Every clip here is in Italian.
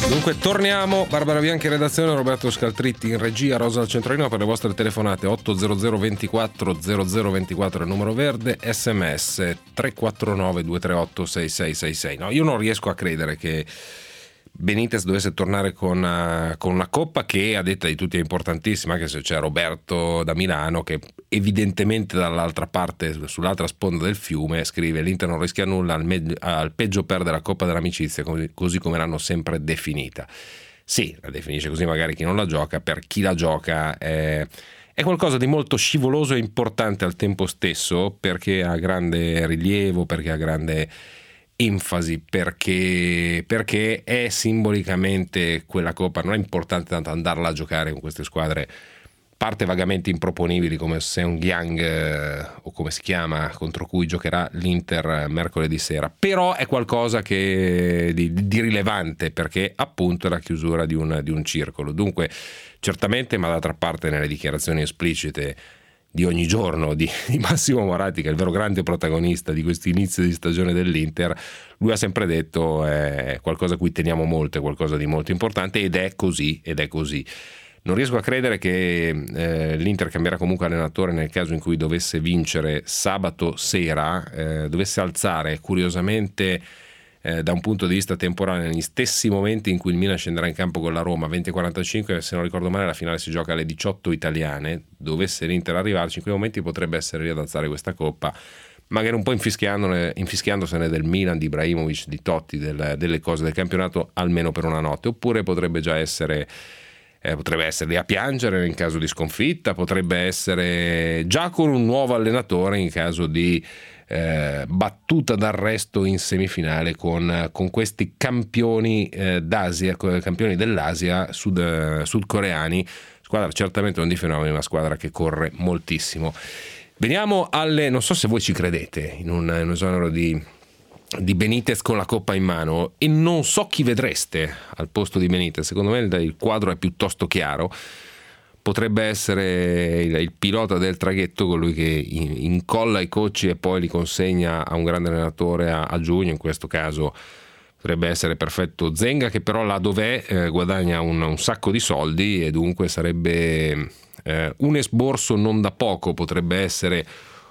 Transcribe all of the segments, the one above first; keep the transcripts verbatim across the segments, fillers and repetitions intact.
Dunque torniamo, Barbara Bianchi in redazione, Roberto Scaltritti in regia, Rosa al centralino per le vostre telefonate. Otto zero zero ventiquattro zero zero ventiquattro è il numero verde, sms tre quattro nove due tre otto sei sei sei sei. No, io non riesco a credere che Benitez dovesse tornare con, uh, con una coppa che a detta di tutti è importantissima, anche se c'è Roberto da Milano che evidentemente dall'altra parte, sull'altra sponda del fiume, scrive: l'Inter non rischia nulla, al, me- al peggio perde la Coppa dell'Amicizia, così, così come l'hanno sempre definita. Sì, la definisce così magari chi non la gioca, per chi la gioca è, è qualcosa di molto scivoloso e importante al tempo stesso, perché ha grande rilievo, perché ha grande enfasi, perché, perché è simbolicamente quella Coppa, non è importante tanto andarla a giocare con queste squadre parte vagamente improponibili come Seongyang eh, o come si chiama, contro cui giocherà l'Inter mercoledì sera, però è qualcosa che di, di rilevante, perché appunto è la chiusura di un, di un circolo. Dunque certamente, ma d'altra parte nelle dichiarazioni esplicite di ogni giorno di, di Massimo Moratti, che è il vero grande protagonista di questo inizio di stagione dell'Inter, lui ha sempre detto è qualcosa a cui teniamo molto, è qualcosa di molto importante, ed è così, ed è così. Non riesco a credere che eh, l'Inter cambierà comunque allenatore nel caso in cui dovesse vincere sabato sera, eh, dovesse alzare curiosamente eh, da un punto di vista temporale negli stessi momenti in cui il Milan scenderà in campo con la Roma, venti e quarantacinque, se non ricordo male la finale si gioca alle diciotto italiane, dovesse l'Inter arrivarci in quei momenti potrebbe essere lì ad alzare questa coppa, magari un po' infischiandosene del Milan, di Ibrahimovic, di Totti, del, delle cose del campionato, almeno per una notte, oppure potrebbe già essere Eh, potrebbe essere lì a piangere in caso di sconfitta, potrebbe essere già con un nuovo allenatore in caso di eh, battuta d'arresto in semifinale con, con questi campioni eh, d'Asia, campioni dell'Asia sud, eh, sudcoreani, squadra certamente non di fenomeni, ma squadra che corre moltissimo. Veniamo alle, non so se voi ci credete in un, in un esonero di di Benitez con la coppa in mano, e non so chi vedreste al posto di Benitez. Secondo me il quadro è piuttosto chiaro. Potrebbe essere il, il pilota del traghetto, colui che incolla i coach e poi li consegna a un grande allenatore a, a giugno. In questo caso potrebbe essere perfetto Zenga, che però là dov'è eh, guadagna un, un sacco di soldi, e dunque sarebbe eh, un esborso non da poco. Potrebbe essere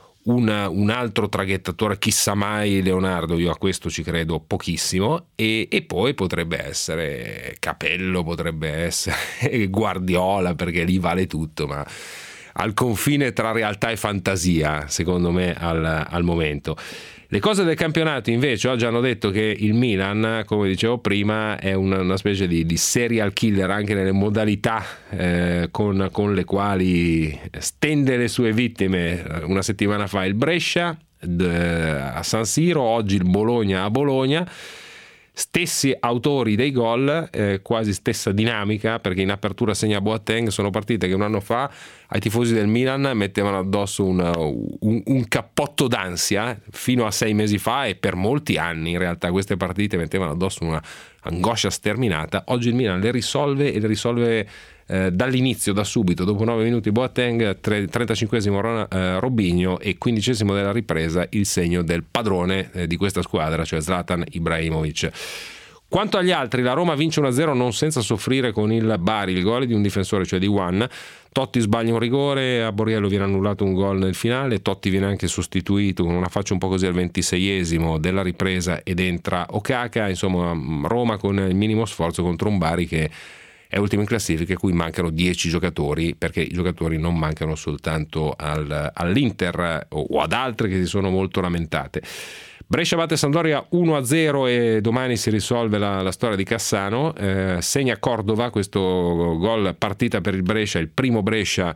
Una, un altro traghettatore, chissà mai Leonardo, io a questo ci credo pochissimo, e, e poi potrebbe essere Capello, potrebbe essere Guardiola, perché lì vale tutto, ma al confine tra realtà e fantasia secondo me al, al momento. Le cose del campionato invece oggi hanno detto che il Milan, come dicevo prima, è una, una specie di, di serial killer anche nelle modalità eh, con, con le quali stende le sue vittime. Una settimana fa il Brescia d- a San Siro, oggi il Bologna a Bologna. Stessi autori dei gol, eh, quasi stessa dinamica, perché in apertura segna Boateng. Sono partite che un anno fa ai tifosi del Milan mettevano addosso una, un, un cappotto d'ansia fino a sei mesi fa, e per molti anni in realtà queste partite mettevano addosso una angoscia sterminata. Oggi il Milan le risolve, e le risolve eh, dall'inizio, da subito. Dopo nove minuti Boateng, trentacinquesimo Ron, eh, Robinho, e quindicesimo della ripresa il segno del padrone eh, di questa squadra, cioè Zlatan Ibrahimovic. Quanto agli altri, la Roma vince uno a zero non senza soffrire con il Bari, il gol di un difensore, cioè di Juan. Totti sbaglia un rigore, a Borriello viene annullato un gol nel finale, Totti viene anche sostituito con una faccia un po' così al ventiseiesimo della ripresa ed entra Okaka. Insomma, Roma con il minimo sforzo contro un Bari che è ultimo in classifica, a cui mancano dieci giocatori, perché i giocatori non mancano soltanto al, all'Inter o ad altre che si sono molto lamentate. Brescia batte Sampdoria uno a zero e domani si risolve la, la storia di Cassano. Eh, segna Cordova, questo gol partita per il Brescia, il primo Brescia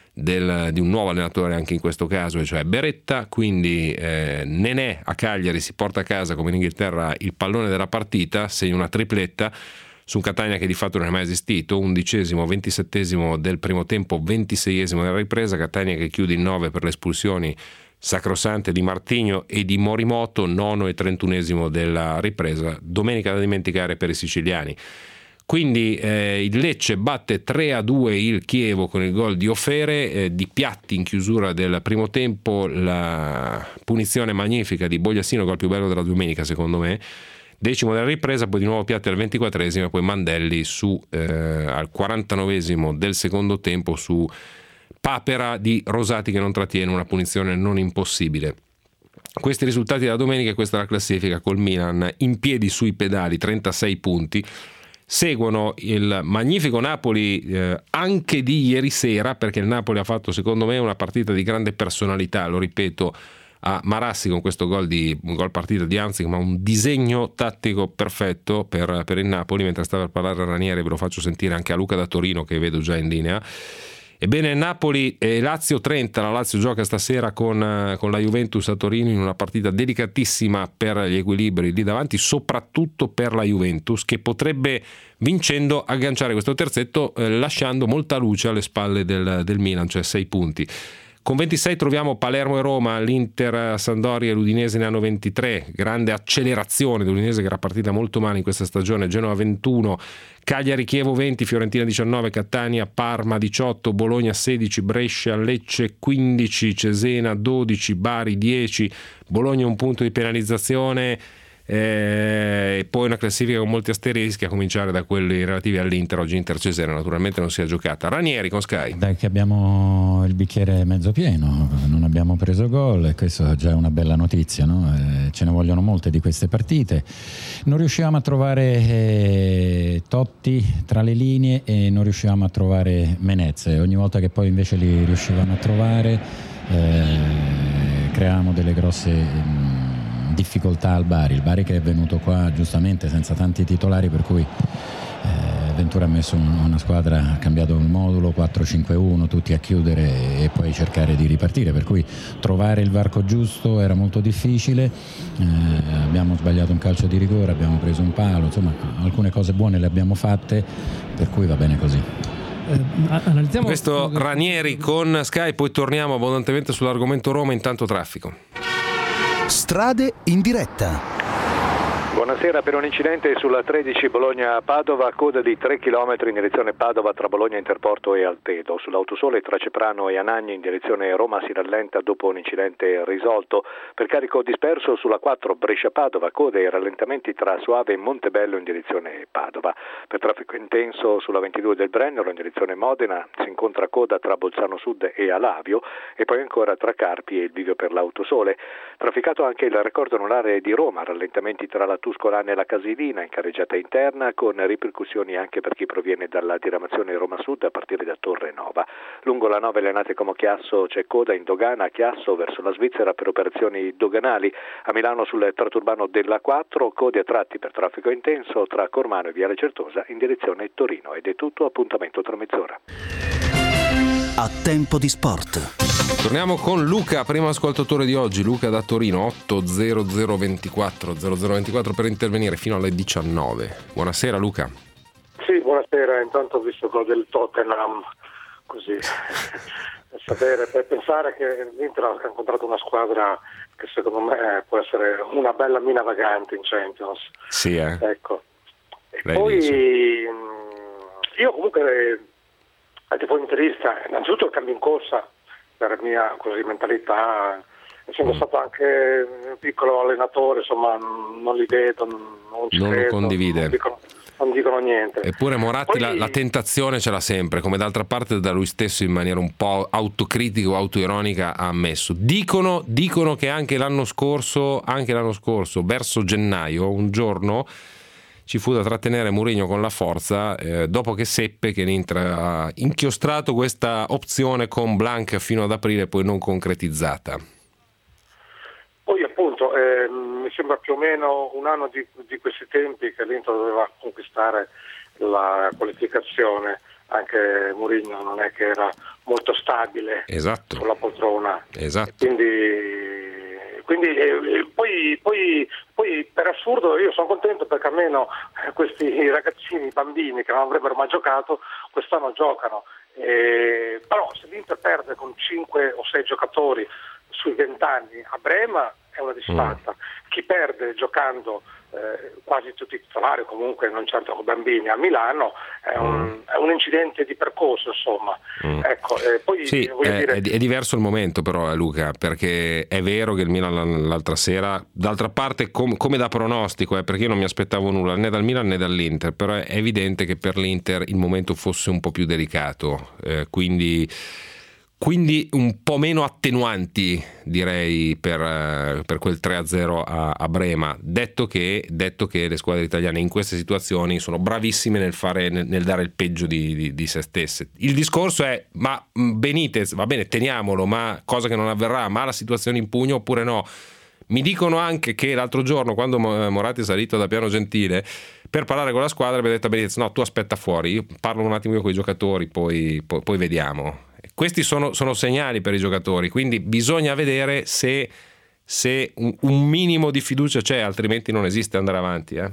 del, di un nuovo allenatore anche in questo caso, cioè Beretta. Quindi eh, Nenè a Cagliari si porta a casa come in Inghilterra il pallone della partita, segna una tripletta su un Catania che di fatto non è mai esistito. Undicesimo, ventisettesimo del primo tempo, ventiseiesimo della ripresa. Catania che chiude in nove per le espulsioni sacrosante di Martigno e di Morimoto, nono e trentunesimo della ripresa. Domenica da dimenticare per i siciliani. Quindi eh, il Lecce batte tre a due il Chievo con il gol di Ofere, eh, di Piatti in chiusura del primo tempo, la punizione magnifica di Bogliasino, gol più bello della domenica secondo me, decimo della ripresa, poi di nuovo Piatti al ventiquattresimo e poi Mandelli su eh, al quarantanovesimo del secondo tempo su Papera di Rosati che non trattiene, una punizione non impossibile. Questi risultati della domenica, questa è la classifica col Milan in piedi sui pedali, trentasei punti. Seguono il magnifico Napoli eh, anche di ieri sera, perché il Napoli ha fatto secondo me una partita di grande personalità, lo ripeto, a Marassi con questo gol di un gol partita di Anzi, ma un disegno tattico perfetto per, per il Napoli. Mentre stava a parlare Ranieri, ve lo faccio sentire anche a Luca da Torino che vedo già in linea. Ebbene, Napoli e Lazio trenta, la Lazio gioca stasera con, con la Juventus a Torino in una partita delicatissima per gli equilibri lì davanti, soprattutto per la Juventus, che potrebbe, vincendo, agganciare questo terzetto eh, lasciando molta luce alle spalle del, del Milan, cioè sei punti. Con ventisei troviamo Palermo e Roma, l'Inter, Sampdoria e l'Udinese ne hanno ventitré, grande accelerazione dell'Udinese che era partita molto male in questa stagione, Genova ventuno, Cagliari Chievo venti, Fiorentina diciannove, Catania Parma diciotto, Bologna sedici, Brescia Lecce quindici, Cesena dodici, Bari dieci, Bologna un punto di penalizzazione. E poi una classifica con molti asterischi, a cominciare da quelli relativi all'Inter. Oggi Inter Cesena naturalmente non si è giocata. Ranieri con Sky. Dai che abbiamo il bicchiere mezzo pieno, non abbiamo preso gol e questo è già una bella notizia, no? Eh, ce ne vogliono molte di queste partite. Non riuscivamo a trovare eh, Totti tra le linee e non riuscivamo a trovare Menez. Ogni volta che poi invece li riuscivamo a trovare eh, creavamo delle grosse mh, difficoltà al Bari, il Bari che è venuto qua giustamente senza tanti titolari, per cui eh, Ventura ha messo una squadra, ha cambiato il modulo quattro cinque uno, tutti a chiudere e poi cercare di ripartire, per cui trovare il varco giusto era molto difficile. Eh, abbiamo sbagliato un calcio di rigore, abbiamo preso un palo, insomma alcune cose buone le abbiamo fatte, per cui va bene così. Eh, analizziamo questo Ranieri con Sky, poi torniamo abbondantemente sull'argomento Roma, intanto traffico. Strade in diretta. Buonasera. Per un incidente sulla tredici Bologna-Padova, coda di tre chilometri in direzione Padova tra Bologna Interporto e Altedo. Sull'autosole tra Ceprano e Anagni in direzione Roma si rallenta dopo un incidente risolto. Per carico disperso sulla quattro Brescia-Padova, coda e rallentamenti tra Soave e Montebello in direzione Padova. Per traffico intenso sulla ventidue del Brennero in direzione Modena si incontra coda tra Bolzano Sud e Alavio e poi ancora tra Carpi e il bivio per l'Autosole. Trafficato anche il raccordo anulare di Roma, rallentamenti tra la Tuscolana e la Casilina in carreggiata interna, con ripercussioni anche per chi proviene dalla diramazione Roma Sud a partire da Torre Nova. Lungo la nove Lenate Como Chiasso c'è coda in dogana a Chiasso verso la Svizzera per operazioni doganali. A Milano sul tratto urbano della quattro, code a tratti per traffico intenso tra Cormano e Viale Certosa in direzione Torino. Ed è tutto, appuntamento tra mezz'ora. A tempo di sport. Torniamo con Luca, primo ascoltatore di oggi, Luca da Torino, otto zero zero ventiquattro zero zero ventiquattro per intervenire fino alle diciannove. Buonasera Luca. Sì, buonasera. Intanto ho visto quello del Tottenham, così per sapere, per pensare che l'Inter ha incontrato una squadra che secondo me può essere una bella mina vagante in Champions. Sì, eh. Ecco. E Lei poi dice. Io comunque da tifoso interista, innanzitutto il cambio in corsa per mia così mentalità, essendo mm. stato anche un piccolo allenatore, insomma non li vedo, non ci non credo, lo condivide, non dicono, non dicono niente. Eppure Moratti Poi... la, la tentazione ce l'ha sempre, come d'altra parte da lui stesso in maniera un po' autocritica o autoironica ha ammesso. Dicono, dicono che anche l'anno scorso, anche l'anno scorso, verso gennaio, un giorno ci fu da trattenere Mourinho con la forza eh, dopo che seppe che l'Inter ha inchiostrato questa opzione con Blanc fino ad aprile, poi non concretizzata. Poi appunto eh, mi sembra più o meno un anno di, di questi tempi che l'Inter doveva conquistare la qualificazione, anche Mourinho non è che era molto stabile esatto. sulla poltrona. Esatto. Quindi Quindi eh, poi, poi, poi per assurdo io sono contento perché almeno questi ragazzini, bambini che non avrebbero mai giocato, quest'anno giocano. Eh, però se l'Inter perde con cinque o sei giocatori sui venti anni a Brema è una disfatta. Mm. Chi perde giocando eh, quasi tutti titolari, comunque non certo con bambini, a Milano è un, è un incidente di percorso, insomma. Mm. Ecco, eh, poi, sì, voglio è, dire... è diverso il momento però, eh, Luca, perché è vero che il Milan l'altra sera, d'altra parte com- come da pronostico, eh, perché io non mi aspettavo nulla né dal Milan né dall'Inter, però è evidente che per l'Inter il momento fosse un po' più delicato, eh, quindi Quindi un po' meno attenuanti, direi, per, per quel tre a zero a, a Brema. Detto che, detto che le squadre italiane in queste situazioni sono bravissime nel, fare, nel, nel dare il peggio di, di, di se stesse. Il discorso è: ma Benitez, va bene, teniamolo, ma cosa che non avverrà, ma la situazione in pugno oppure no? Mi dicono anche che l'altro giorno, quando Moratti è salito da Piano Gentile per parlare con la squadra, abbia detto a Benitez: no, tu aspetta fuori, io parlo un attimo io con i giocatori, poi, poi, poi vediamo. Questi sono, sono segnali per i giocatori, quindi bisogna vedere se, se un, un minimo di fiducia c'è, altrimenti non esiste andare avanti. Eh.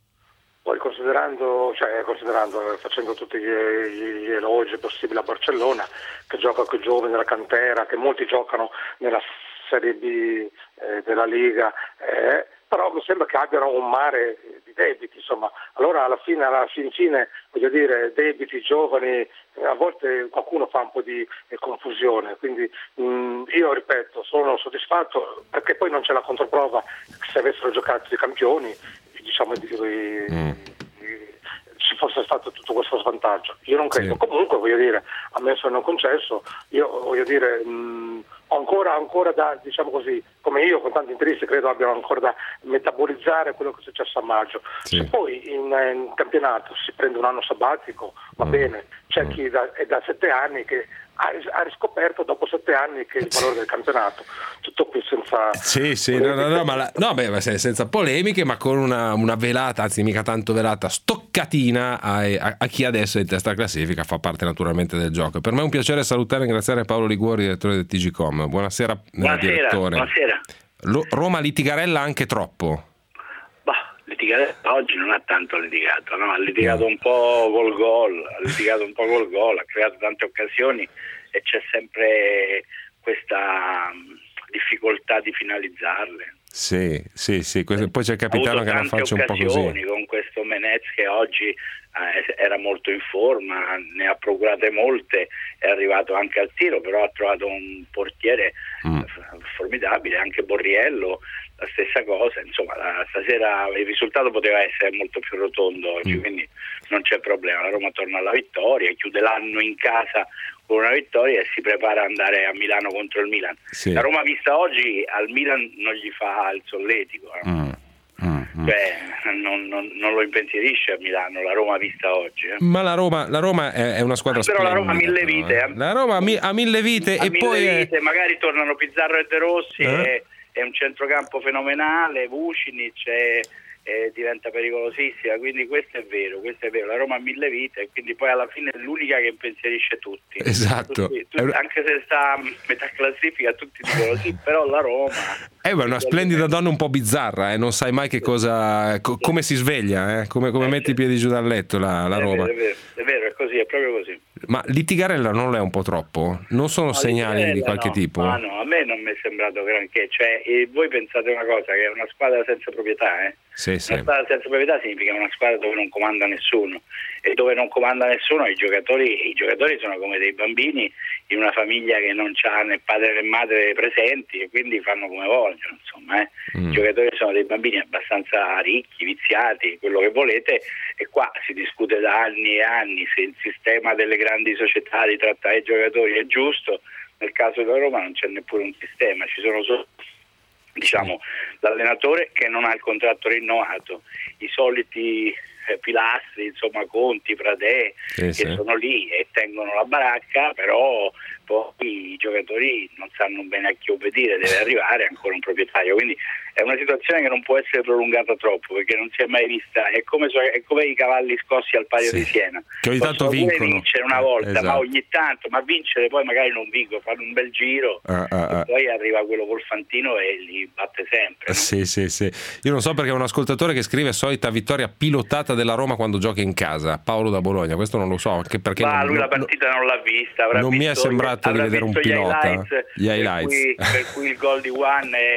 Poi considerando, cioè, considerando, facendo tutti gli, gli elogi possibili a Barcellona, che gioca con i giovani della cantera, che molti giocano nella Serie B eh, della Liga, eh, però mi sembra che abbiano un mare di debiti, insomma. Allora alla fine, alla fin fine, voglio dire, debiti, giovani, a volte qualcuno fa un po' di eh, confusione, quindi mh, io ripeto, sono soddisfatto perché poi non c'è la controprova che se avessero giocato i campioni, diciamo, di, di, mm. di, ci fosse stato tutto questo svantaggio. Io non credo. Sì. Comunque, voglio dire, a me sono concesso, io voglio dire, mh, ancora ancora da, diciamo così, come io con tanti interisti credo abbiano ancora da metabolizzare quello che è successo a maggio. Sì. Se poi in, in campionato si prende un anno sabbatico, va mm. bene, c'è mm. chi da, è da sette anni che ha, ha riscoperto dopo sette anni che il valore del campionato, tutto qui senza sì sì no, no, no, ma la, no beh senza polemiche, ma con una, una velata, anzi mica tanto velata, stoccatina a, a, a chi adesso è in testa classifica, fa parte naturalmente del gioco. Per me è un piacere salutare e ringraziare Paolo Liguori, direttore del T G Com. Buonasera, buonasera direttore. Buonasera. Lo, Roma litigarella anche troppo? Bah, litigare oggi non ha tanto litigato, no? Ha litigato un po' col gol, ha litigato un po' col gol, ha creato tante occasioni e c'è sempre questa difficoltà di finalizzarle. Sì, sì, sì. Poi c'è il capitano che non faccia un po' così. Con questo Menez che oggi eh, era molto in forma, ne ha procurate molte, è arrivato anche al tiro, però ha trovato un portiere mm. formidabile, anche Borriello, la stessa cosa. Insomma, la, stasera il risultato poteva essere molto più rotondo oggi, mm. quindi non c'è problema. La Roma torna alla vittoria, chiude l'anno in casa con una vittoria e si prepara ad andare a Milano contro il Milan. Sì. La Roma vista oggi al Milan non gli fa il solletico, eh. mm. Mm. Cioè, non, non, non lo impensierisce a Milano la Roma vista oggi, eh. Ma la Roma, la Roma è, è una squadra ah, però splendida, la Roma ha mille vite, eh. La Roma ha, mi, ha mille vite ha e mille poi vite, è... magari tornano Pizarro e De Rossi, eh? è, è un centrocampo fenomenale, Vucinic è, è, diventa pericolosissima, quindi questo è vero, questo è vero, la Roma ha mille vite e quindi poi alla fine è l'unica che impensierisce tutti. Esatto. Tutti, tutti, anche se sta a metà classifica tutti dicono sì, però la Roma è una splendida donna un po' bizzarra, eh? Non sai mai che cosa, co- come si sveglia, eh? come, come metti i piedi giù dal letto la, la Roma. È vero, è vero, è vero, è così, è proprio così. Ma litigarella non è un po' troppo? Non sono no, segnali di qualche no, tipo? Ma no, a me non mi è sembrato granché, cioè e voi pensate una cosa, che è una squadra senza proprietà, eh? Sì, sì. Una squadra senza proprietà significa una squadra dove non comanda nessuno, e dove non comanda nessuno i giocatori, i giocatori sono come dei bambini in una famiglia che non ha né padre né madre presenti e quindi fanno come vogliono, insomma, eh. mm. I giocatori sono dei bambini abbastanza ricchi, viziati, quello che volete, e qua si discute da anni e anni se il sistema delle grandi società di trattare i giocatori è giusto. Nel caso della Roma non c'è neppure un sistema, ci sono solo, diciamo, l'allenatore che non ha il contratto rinnovato, i soliti eh, pilastri, insomma, Conti, Pradè, sì, che sì. sono lì e tengono la baracca, però poi i giocatori non sanno bene a chi obbedire, deve arrivare ancora un proprietario, quindi è una situazione che non può essere prolungata troppo perché non si è mai vista, è come, è come i cavalli scossi al Palio sì. di Siena, che ogni tanto vincono, vincere una volta, esatto. ma ogni tanto, ma vincere poi magari non vincono, fanno un bel giro uh, uh, uh. e poi arriva quello col fantino e li batte sempre, no? Sì, sì, sì. Io non so perché è un ascoltatore che scrive solita vittoria pilotata della Roma quando gioca in casa, Paolo da Bologna, questo non lo so, anche perché ma non, lui non, la partita non l'ha vista, avrà non visto, mi è sembrato di vedere un pilota, gli highlights, gli highlights. Per, cui, per cui il gol di Juan è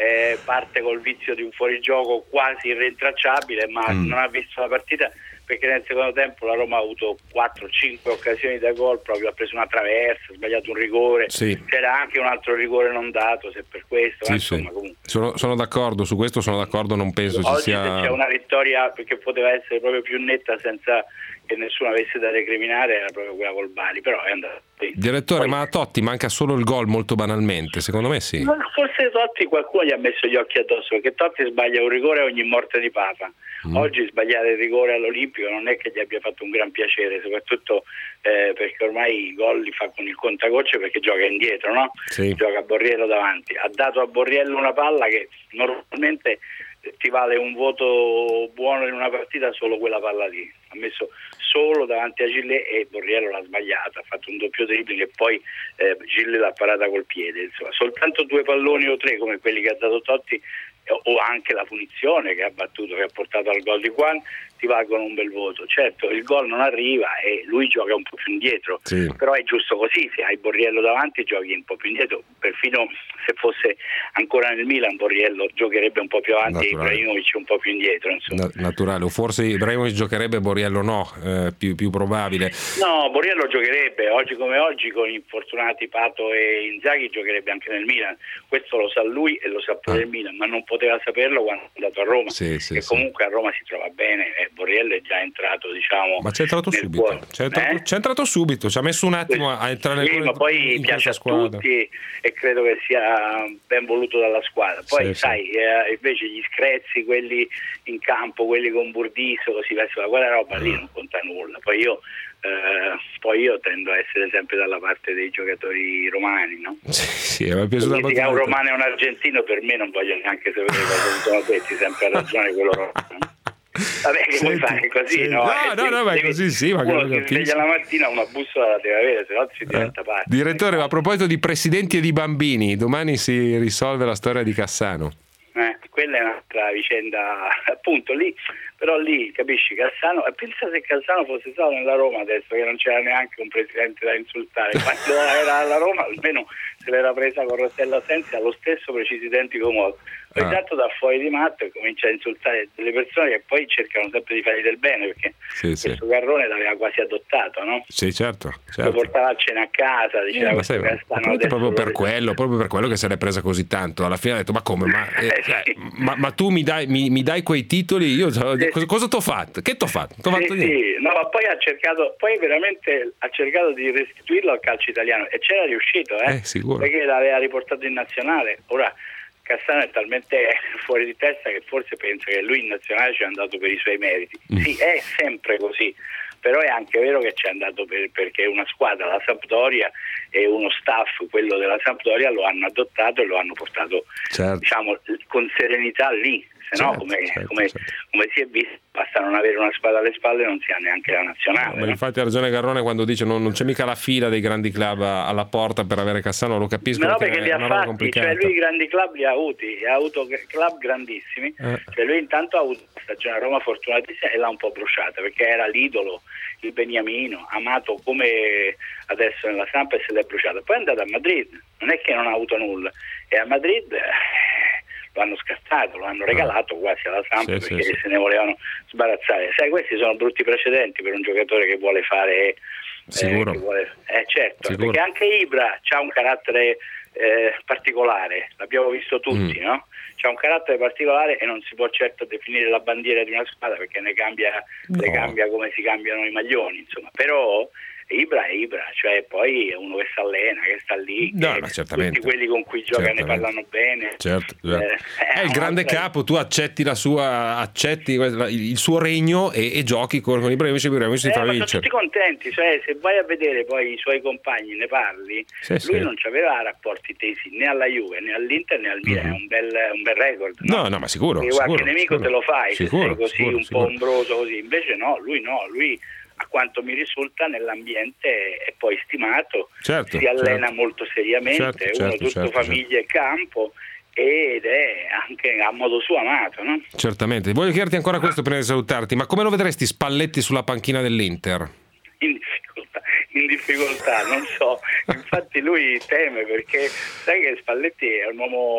eh, parte col vizio di un fuorigioco quasi irrintracciabile, ma mm. non ha visto la partita perché nel secondo tempo la Roma ha avuto quattro cinque occasioni da gol, proprio ha preso una traversa, ha sbagliato un rigore, sì. c'era anche un altro rigore non dato, se per questo, sì, insomma, sì. comunque. Sono, sono d'accordo, su questo sono d'accordo, non penso Oggi ci sia... c'è una vittoria perché poteva essere proprio più netta senza che nessuno avesse da recriminare, era proprio quella col Bari, però è andato. Direttore, Poi, ma a Totti manca solo il gol, molto banalmente, secondo me sì. Ma forse Totti qualcuno gli ha messo gli occhi addosso, perché Totti sbaglia un rigore ogni morte di papa. Mm. Oggi sbagliare il rigore all'Olimpico non è che gli abbia fatto un gran piacere, soprattutto eh, perché ormai i gol li fa con il contagocce perché gioca indietro, no? Sì. Gioca a Borriello davanti. Ha dato a Borriello una palla che normalmente ti vale un voto buono in una partita solo quella palla lì. Ha messo solo davanti a Gillet e Borriello l'ha sbagliata, ha fatto un doppio dribbling e poi eh, Gillet l'ha parata col piede. Insomma, soltanto due palloni o tre come quelli che ha dato Totti o anche la punizione che ha battuto, che ha portato al gol di Juan, ti valgono un bel voto. Certo, il gol non arriva e lui gioca un po' più indietro, sì. Però è giusto così, se hai Borriello davanti giochi un po' più indietro, perfino se fosse ancora nel Milan Borriello giocherebbe un po' più avanti e Ibrahimovic un po' più indietro, insomma. Na- naturale, o forse Ibrahimovic giocherebbe, Borriello no, eh, più, più probabile. No, Borriello giocherebbe, oggi come oggi con infortunati Pato e Inzaghi giocherebbe anche nel Milan, questo lo sa lui e lo sa pure ah. il Milan, ma non poteva saperlo quando è andato a Roma, sì, sì, che sì. comunque a Roma si trova bene e Borriello è già entrato, diciamo, ma c'è entrato subito c'è entrato, eh? c'è entrato subito, ci ha messo un attimo a entrare sì, nel ma poi piace a squadra. Tutti e credo che sia ben voluto dalla squadra. Poi sì, sai, sì. Eh, invece gli screzi, quelli in campo, quelli con Burdisso, così verso quella roba lì non conta nulla. Poi io Eh, poi io tendo a essere sempre dalla parte dei giocatori romani, no? Sì, mi è piaciuta Quindi che un romano e un argentino per me non voglio neanche sapere cosa sono detti, sempre a ragione quello romano. Vabbè, che vuoi fare così, senti. no? No, Eh, no, no, ma è devi, così sì, ma uno che si sveglia la mattina una bussola la deve avere, se no si diventa eh. parte. Direttore, ma a proposito di presidenti e di bambini, domani si risolve la storia di Cassano. Eh, quella è un'altra vicenda, appunto lì, però lì capisci Cassano, e pensa se Cassano fosse stato nella Roma adesso che non c'era neanche un presidente da insultare, quando era alla Roma almeno se l'era presa con Rossella Sensi allo stesso preciso identico modo. Poi ah. tanto da fuori di matto e comincia a insultare delle persone che poi cercano sempre di fargli del bene, perché sì, sì. questo Garrone l'aveva quasi adottato, no? Sì, certo, certo. Lo portava a cena a casa, diceva eh, ma sai, Cassano proprio per quello, proprio per quello che se l'è presa così tanto. Alla fine ha detto: ma come? Ma, eh, cioè, ma, ma tu mi dai, mi, mi dai quei titoli? Io sì. cosa, cosa t'ho fatto? Che t'ho fatto? T'ho fatto sì, sì. No, ma poi ha cercato, poi veramente ha cercato di restituirlo al calcio italiano e c'era riuscito, eh? eh sicuro. Perché l'aveva riportato in nazionale. Ora Cassano è talmente fuori di testa che forse pensa che lui in nazionale ci è andato per i suoi meriti. Mm. Sì, è sempre così, però è anche vero che ci è andato per, perché una squadra, la Sampdoria, e uno staff, quello della Sampdoria, lo hanno adottato e lo hanno portato, certo. diciamo, con serenità lì. Se no, certo, come, certo, come, certo. come si è visto, basta non avere una squadra alle spalle e non si ha neanche la nazionale. Ma no? Infatti ha ragione Garrone quando dice non, non c'è mica la fila dei grandi club alla porta per avere Cassano, lo capisco. No, perché, perché li ha fatti, cioè lui i grandi club li ha avuti, ha avuto club grandissimi, eh. cioè lui intanto ha avuto una stagione a Roma fortunatissima e l'ha un po' bruciata perché era l'idolo, il beniamino, amato come adesso nella Samp e se l'è bruciata. Poi è andato a Madrid, non è che non ha avuto nulla, e a Madrid lo hanno scattato, lo hanno regalato quasi alla Samp sì, perché sì, se sì. ne volevano sbarazzare. Sai, questi sono brutti precedenti per un giocatore che vuole fare sicuro eh, che vuole, eh certo, sicuro. Perché anche Ibra c'ha un carattere eh, particolare, l'abbiamo visto tutti, mm. no? C'ha un carattere particolare e non si può certo definire la bandiera di una squadra perché ne cambia, no. ne cambia come si cambiano i maglioni, insomma, però Ibra è Ibra, cioè poi è uno che si allena, che sta lì, no, che ma certamente. tutti quelli con cui gioca ne parlano bene. Certo, certo. Eh, è il grande capo, tu accetti la sua, accetti il suo regno e, e giochi con, con Ibrahimovic, Ibrahimovic si eh, fa ma vincere. Sono tutti contenti, cioè se vai a vedere poi i suoi compagni, ne parli, sì, lui sì. non aveva rapporti tesi né alla Juve, né all'Inter, né al Milan, mm-hmm. è un bel, un bel record. No, no, no ma sicuro. Perché sicuro, qualche nemico sicuro. te lo fai, sicuro, se sei così sicuro, un sicuro. po' ombroso così, invece no, lui no, lui a quanto mi risulta nell'ambiente è poi stimato, certo, si allena certo. molto seriamente, certo, è uno certo, tutto certo, famiglia e campo ed è anche a modo suo amato, no? Certamente. Voglio chiederti ancora questo prima di salutarti, ma come lo vedresti Spalletti sulla panchina dell'Inter? In difficoltà, in difficoltà, non so, infatti lui teme perché sai che Spalletti è un uomo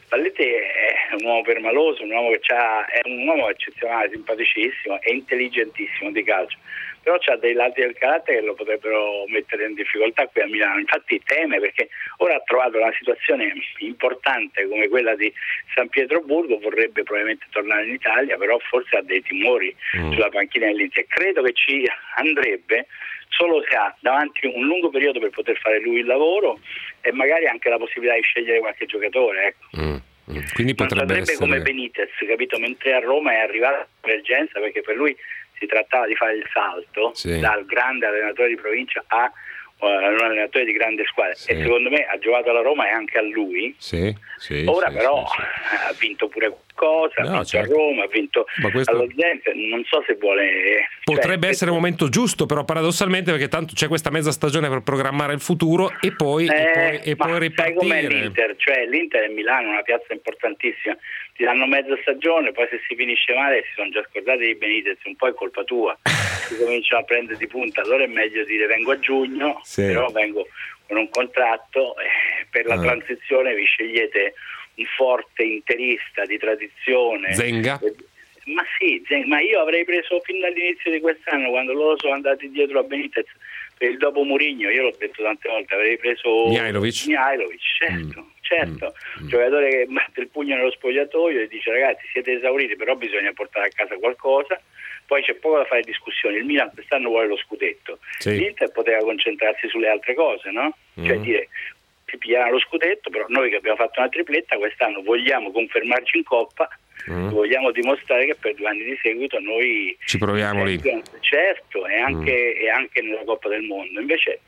Spalletti è un uomo permaloso, un uomo che c'ha, è un uomo eccezionale, simpaticissimo e intelligentissimo di calcio, però c'ha dei lati del carattere che lo potrebbero mettere in difficoltà qui a Milano. Infatti teme, perché ora ha trovato una situazione importante come quella di San Pietroburgo, vorrebbe probabilmente tornare in Italia, però forse ha dei timori mm. sulla panchina dell'Inter. Credo che ci andrebbe solo se ha davanti un lungo periodo per poter fare lui il lavoro e magari anche la possibilità di scegliere qualche giocatore, ecco. Mm. Quindi potrebbe non essere come Benitez, capito? Mentre a Roma è arrivata l'emergenza, perché per lui si trattava di fare il salto sì. dal grande allenatore di provincia a uh, un allenatore di grande squadra sì. e secondo me ha giocato alla Roma e anche a lui sì, sì, ora sì, però sì, sì. ha vinto pure qualcosa, no, ha vinto certo. a Roma, ha vinto questo... allo Zenit, non so se vuole potrebbe cioè, essere il momento giusto però paradossalmente, perché tanto c'è questa mezza stagione per programmare il futuro e poi, eh, e poi, e poi ripartire. Sai com'è l'Inter? Cioè l'Inter è Milano, una piazza importantissima, ti danno mezza stagione, poi se si finisce male si sono già scordati di Benitez, un po' è colpa tua, si cominciano a prendere di punta, allora è meglio dire vengo a giugno, sì. però vengo con un contratto, eh, per la ah. transizione vi scegliete un forte interista di tradizione. Zenga? Ma sì, Zenga, ma io avrei preso fin dall'inizio di quest'anno, quando loro sono andati dietro a Benitez per il dopo Mourinho, io l'ho detto tante volte, avrei preso Mihajlovic, Mihajlovic certo, mm. certo, mm. un giocatore che mette il pugno nello spogliatoio e dice ragazzi siete esauriti, però bisogna portare a casa qualcosa. Poi c'è poco da fare discussioni, il Milan quest'anno vuole lo scudetto, sì. l'Inter poteva concentrarsi sulle altre cose, no? Mm. Cioè dire pigliare lo scudetto, però noi che abbiamo fatto una tripletta quest'anno vogliamo confermarci in Coppa, mm. vogliamo dimostrare che per due anni di seguito noi ci proviamo lì, certo, e anche, mm. e anche nella Coppa del Mondo. Invece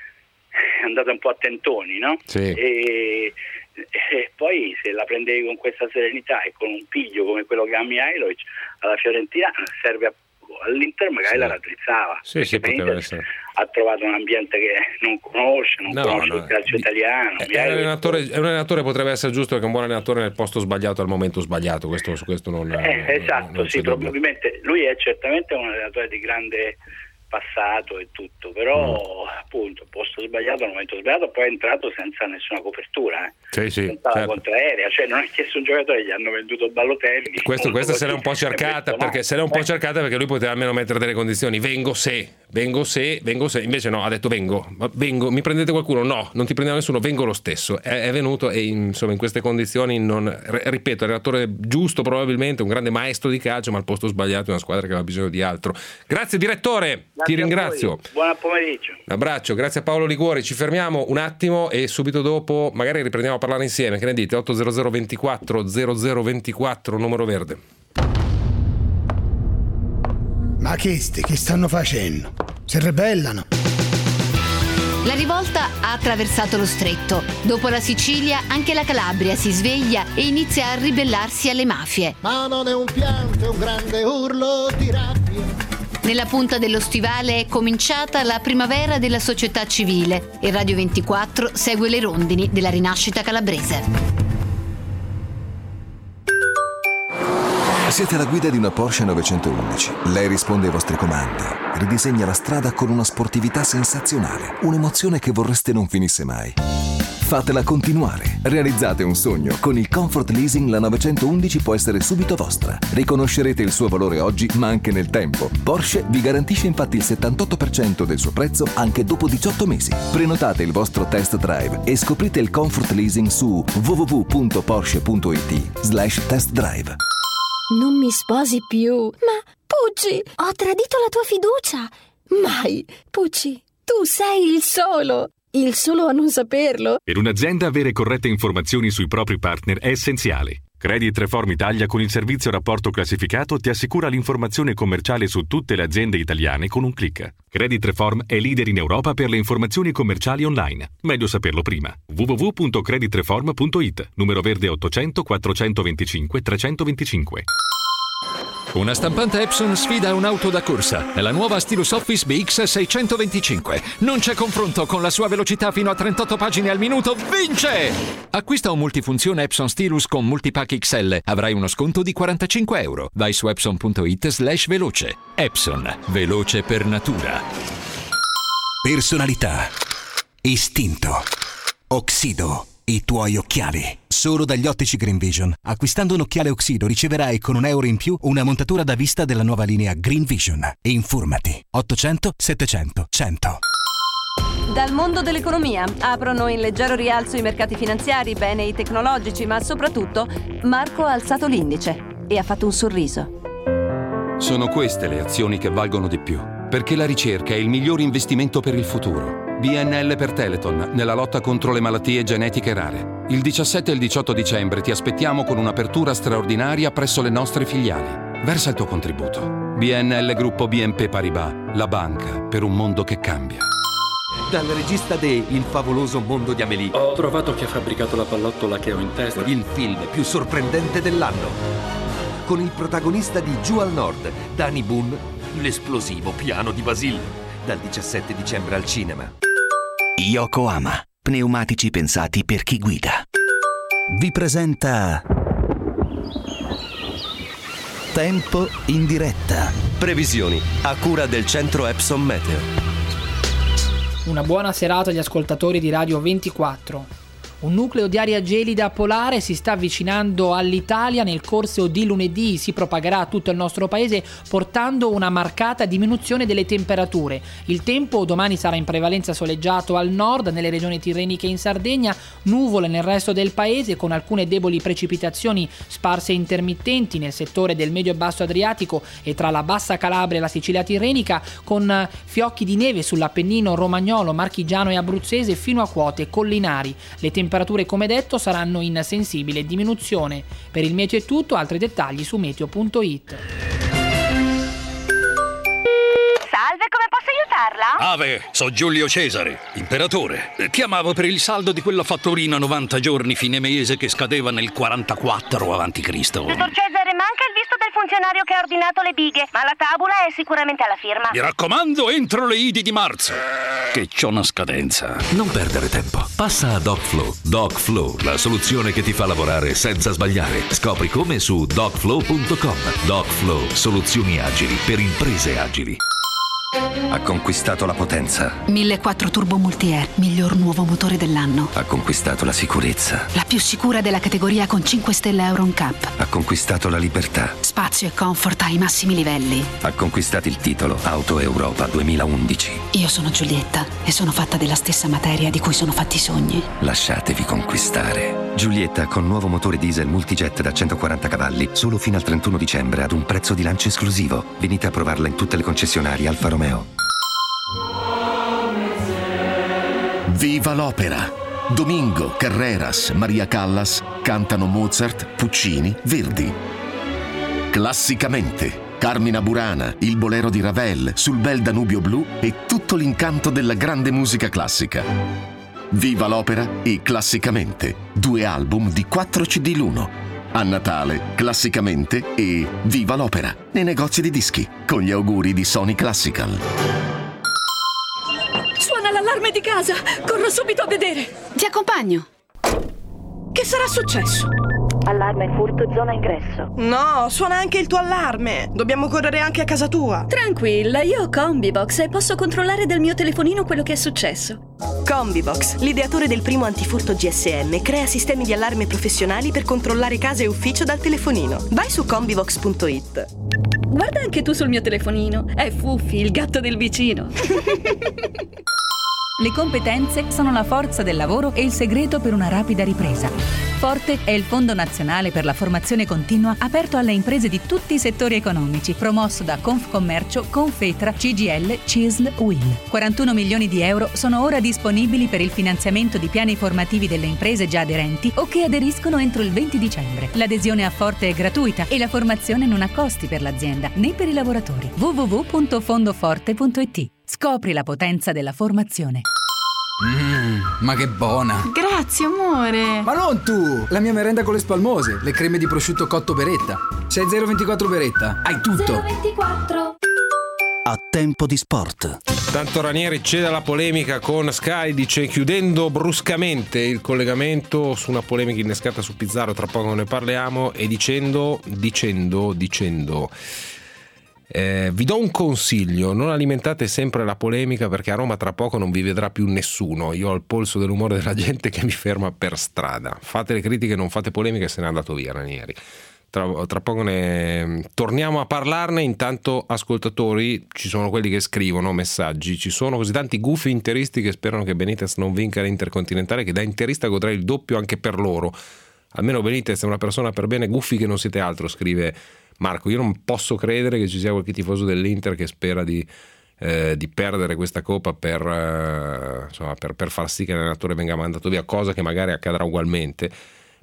è andata un po' a tentoni, no? Sì. E, e poi se la prendevi con questa serenità e con un piglio come quello che ha Mihajlovic alla Fiorentina serve a all'Inter magari sì. la raddrizzava, sì, sì, poteva essere. Ha trovato un ambiente che non conosce, non no, conosce no, il calcio italiano. È, è, un allenatore, è un allenatore potrebbe essere giusto, perché è un buon allenatore nel posto sbagliato al momento sbagliato, questo, su questo non, eh, non esatto, non sì, probabilmente lui è certamente un allenatore di grande passato e tutto, però mm. appunto posto sbagliato al momento sbagliato, poi è entrato senza nessuna copertura, eh. sì, sì, senza certo. la contraerea, cioè non ha chiesto un giocatore, gli hanno venduto Balotelli. Questo, questa se l'è un po' cercata, perché no. se l'è un po' cercata perché lui poteva almeno mettere delle condizioni, vengo se, vengo se, vengo se, invece no, ha detto vengo, ma vengo, mi prendete qualcuno? No, non ti prendiamo nessuno, vengo lo stesso. È, è venuto e insomma in queste condizioni non, ripeto, è allenatore giusto probabilmente, un grande maestro di calcio, ma al posto sbagliato è una squadra che aveva bisogno di altro. Grazie direttore. Ti ringrazio. Buon pomeriggio. Un abbraccio, grazie a Paolo Liguori. Ci fermiamo un attimo e subito dopo magari riprendiamo a parlare insieme. Che ne dite? otto zero zero ventiquattro zero zero ventiquattro, numero verde. Ma che sti, che stanno facendo? Si ribellano. La rivolta ha attraversato lo stretto. Dopo la Sicilia, anche la Calabria si sveglia e inizia a ribellarsi alle mafie. Ma non è un pianto, è un grande urlo di rabbia. Nella punta dello stivale è cominciata la primavera della società civile e Radio ventiquattro segue le rondini della rinascita calabrese. Siete alla guida di una Porsche novecentoundici. Lei risponde ai vostri comandi, ridisegna la strada con una sportività sensazionale, un'emozione che vorreste non finisse mai. Fatela continuare. Realizzate un sogno. Con il Comfort Leasing la novecentoundici può essere subito vostra. Riconoscerete il suo valore oggi, ma anche nel tempo. Porsche vi garantisce infatti il settantotto per cento del suo prezzo anche dopo diciotto mesi. Prenotate il vostro test drive e scoprite il Comfort Leasing su w w w punto porsche punto i t slash test drive. Non mi sposi più. Ma, Pucci, ho tradito la tua fiducia. Mai. Pucci, tu sei il solo. Il solo a non saperlo. Per un'azienda avere corrette informazioni sui propri partner è essenziale. Credit Reform Italia con il servizio rapporto classificato ti assicura l'informazione commerciale su tutte le aziende italiane con un click. Credit Reform è leader in Europa per le informazioni commerciali online. Meglio saperlo prima. w w w punto credit reform punto i t, numero verde ottocento quattrocentoventicinque trecentoventicinque. Una stampante Epson sfida un'auto da corsa. È la nuova Stylus Office B X seicentoventicinque. Non c'è confronto con la sua velocità fino a trentotto pagine al minuto. Vince! Acquista un multifunzione Epson Stylus con Multipack X L. Avrai uno sconto di quarantacinque euro. Vai su epson punto i t slash veloce. Epson. Veloce per natura. Personalità. Istinto. Oxido. i tuoi occhiali. Solo dagli Ottici Green Vision. Acquistando un occhiale Oxido riceverai con un euro in più una montatura da vista della nuova linea Green Vision. Informati ottocento settecento cento. Dal mondo dell'economia aprono in leggero rialzo i mercati finanziari, bene i tecnologici, ma soprattutto Marco ha alzato l'indice e ha fatto un sorriso. Sono queste le azioni che valgono di più, perché la ricerca è il miglior investimento per il futuro. B N L per Teleton, nella lotta contro le malattie genetiche rare. Il diciassette e il diciotto dicembre ti aspettiamo con un'apertura straordinaria presso le nostre filiali. Versa il tuo contributo. B N L Gruppo B N P Paribas, la banca per un mondo che cambia. Dal regista de Il favoloso mondo di Amélie. Ho trovato chi ha fabbricato la pallottola che ho in testa. Il film più sorprendente dell'anno. Con il protagonista di Giù al Nord, Danny Boone, l'esplosivo piano di Basile. Dal diciassette dicembre al cinema. Yokohama, pneumatici pensati per chi guida. Vi presenta Tempo in diretta. Previsioni a cura del centro Epson Meteo. Una buona serata agli ascoltatori di Radio ventiquattro. Un nucleo di aria gelida polare si sta avvicinando all'Italia. Nel corso di lunedì si propagherà a tutto il nostro paese portando una marcata diminuzione delle temperature. Il tempo domani sarà in prevalenza soleggiato al nord, nelle regioni tirreniche e in Sardegna, nuvole nel resto del paese con alcune deboli precipitazioni sparse intermittenti nel settore del medio e basso Adriatico e tra la bassa Calabria e la Sicilia tirrenica, con fiocchi di neve sull'Appennino romagnolo, marchigiano e abruzzese fino a quote collinari. Le temperature come detto saranno in sensibile diminuzione. Per il meteo è tutto, altri dettagli su meteo punto it. Salve, come posso aiutarla? Ave, so Giulio Cesare, imperatore. Chiamavo per il saldo di quella fattorina novanta giorni fine mese che scadeva nel quarantaquattro avanti Cristo. Dottor Cesare, manca il visto del funzionario che ha ordinato le bighe, ma la tavola è sicuramente alla firma. Mi raccomando, entro le Idi di marzo, che c'ho una scadenza. Non perdere tempo. Passa a DocFlow. DocFlow, la soluzione che ti fa lavorare senza sbagliare. Scopri come su docflow punto com. DocFlow, soluzioni agili per imprese agili. Ha conquistato la potenza. millequattro Turbo Multi-Air, miglior nuovo motore dell'anno. Ha conquistato la sicurezza. La più sicura della categoria con cinque stelle Euro N C A P. Ha conquistato la libertà. Spazio e comfort ai massimi livelli. Ha conquistato il titolo Auto Europa duemilaundici. Io sono Giulietta e sono fatta della stessa materia di cui sono fatti i sogni. Lasciatevi conquistare. Giulietta con nuovo motore diesel multijet da centoquaranta cavalli, solo fino al trentuno dicembre ad un prezzo di lancio esclusivo. Venite a provarla in tutte le concessionarie Alfa Romeo. Viva l'opera! Domingo, Carreras, Maria Callas cantano Mozart, Puccini, Verdi. Classicamente, Carmina Burana, il bolero di Ravel, Sul bel Danubio blu e tutto l'incanto della grande musica classica. Viva l'opera e Classicamente, due album di quattro C D l'uno. A Natale, Classicamente e Viva l'opera, nei negozi di dischi, con gli auguri di Sony Classical. Suona l'allarme di casa! Corro subito a vedere! Ti accompagno! Che sarà successo? Allarme furto, zona ingresso. No, suona anche il tuo allarme. Dobbiamo correre anche a casa tua. Tranquilla, io ho Combibox e posso controllare dal mio telefonino quello che è successo. Combibox, l'ideatore del primo antifurto G S M, crea sistemi di allarme professionali per controllare casa e ufficio dal telefonino. Vai su combibox punto it. Guarda anche tu sul mio telefonino. È Fuffi, il gatto del vicino. Le competenze sono la forza del lavoro e il segreto per una rapida ripresa. Forte è il Fondo Nazionale per la Formazione Continua aperto alle imprese di tutti i settori economici, promosso da Confcommercio, Confetra, C G I L, C I S L, U I L. quarantuno milioni di euro sono ora disponibili per il finanziamento di piani formativi delle imprese già aderenti o che aderiscono entro il venti dicembre. L'adesione a Forte è gratuita e la formazione non ha costi per l'azienda né per i lavoratori. w w w punto fondoforte punto it. Scopri la potenza della formazione. Mmm, ma che buona! Grazie, amore! Ma non tu! La mia merenda con le spalmose, le creme di prosciutto cotto Beretta. Sei zero ventiquattro Beretta, hai tutto! zero ventiquattro A tempo di sport. Tanto Ranieri cede alla polemica con Sky, dice chiudendo bruscamente il collegamento su una polemica innescata su Pizarro, tra poco ne parliamo, e dicendo, dicendo, dicendo... Eh, vi do un consiglio: non alimentate sempre la polemica, perché a Roma tra poco non vi vedrà più nessuno. Io ho il polso dell'umore della gente che mi ferma per strada. Fate le critiche, non fate polemiche, se n'è andato via Ranieri. Tra, tra poco ne torniamo a parlarne. Intanto, ascoltatori, ci sono quelli che scrivono messaggi. Ci sono così tanti gufi interisti che sperano che Benitez non vinca l'Intercontinentale, che da interista godrà il doppio anche per loro. Almeno Benitez è una persona per bene, gufi che non siete altro, scrive Marco. Io non posso credere che ci sia qualche tifoso dell'Inter che spera di, eh, di perdere questa Coppa per, eh, insomma, per, per far sì che l'allenatore venga mandato via, cosa che magari accadrà ugualmente,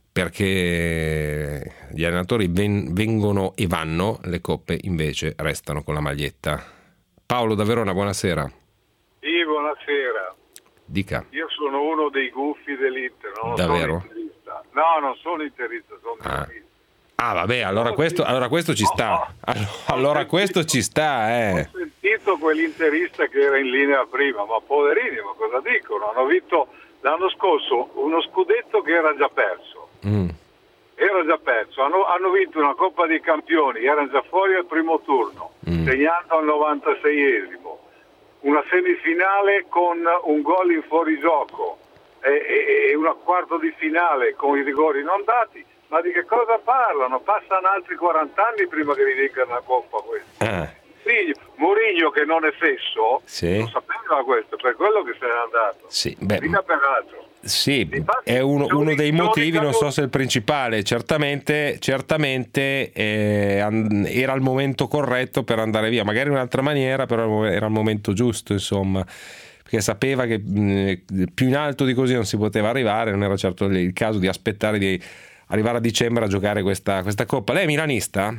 perché gli allenatori ven- vengono e vanno, le coppe invece restano con la maglietta. Paolo da Verona, buonasera. Sì, buonasera. Dica. Io sono uno dei gufi dell'Inter. Non Davvero? Sono interista. No, non sono interista, sono Ah. interista. Ah, vabbè, allora questo, allora questo ci sta. Allora questo ci sta, eh. Ho sentito quell'interista che era in linea prima, ma poverini, ma cosa dicono? Hanno vinto l'anno scorso uno scudetto che era già perso. Mm. Era già perso. Hanno, hanno vinto una Coppa dei Campioni, erano già fuori al primo turno, Mm. segnando al novantaseiesimo. Una semifinale con un gol in fuorigioco e, e, e una quarto di finale con i rigori non dati. Ma di che cosa parlano? Passano altri quaranta anni prima che vincano la Coppa questa. Ah. Mourinho, che non è fesso, Sì. lo sapeva questo, per quello che se n'è andato. Sì, beh, Mica per altro. sì, è uno, uno dei motivi, non so se il principale. Certamente, certamente eh, an- era il momento corretto per andare via, magari in un'altra maniera, però era il momento giusto, insomma, perché sapeva che mh, più in alto di così non si poteva arrivare, non era certo il caso di aspettare di arrivare a dicembre a giocare questa, questa Coppa. Lei è milanista?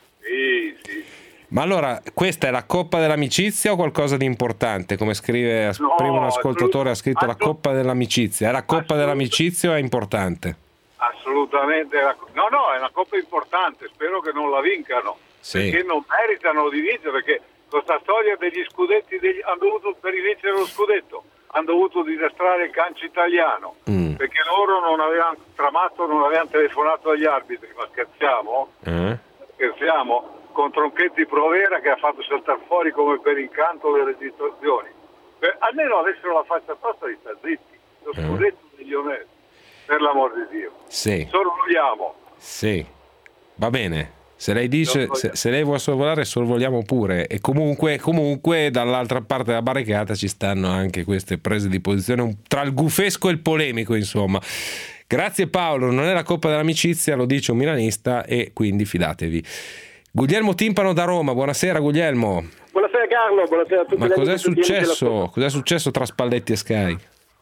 Sì, sì. Ma allora, questa è la Coppa dell'Amicizia o qualcosa di importante? Come scrive No, prima un ascoltatore, ha scritto la assolut- Coppa dell'Amicizia. È la Coppa dell'Amicizia o è importante? Assolutamente. No, no, è una Coppa importante, spero che non la vincano, Sì. perché non meritano di vincere, perché questa storia degli scudetti, degli, hanno dovuto, per vincere lo scudetto, hanno dovuto disastrare il calcio italiano, Mm. perché loro non avevano tramato, non avevano telefonato agli arbitri, ma scherziamo? Eh? Scherziamo? Con Tronchetti Provera che ha fatto saltare fuori come per incanto le registrazioni. Per, almeno avessero la faccia tosta di sta zitti, lo Eh. scudetto degli onesti, per l'amor di Dio. Sì, Sorvoliamo. sì, va bene. Se lei dice, se, se lei vuole sorvolare, sorvoliamo pure. E comunque, comunque, dall'altra parte della barricata ci stanno anche queste prese di posizione un- tra il gufesco e il polemico, insomma. Grazie Paolo, non è la Coppa dell'Amicizia, lo dice un milanista e quindi fidatevi. Guglielmo Timpano da Roma, buonasera Guglielmo. Buonasera Carlo, buonasera a tutti. Ma gli cos'è amici e tutti gli amici della successo? Cos'è successo tra Spalletti e Sky?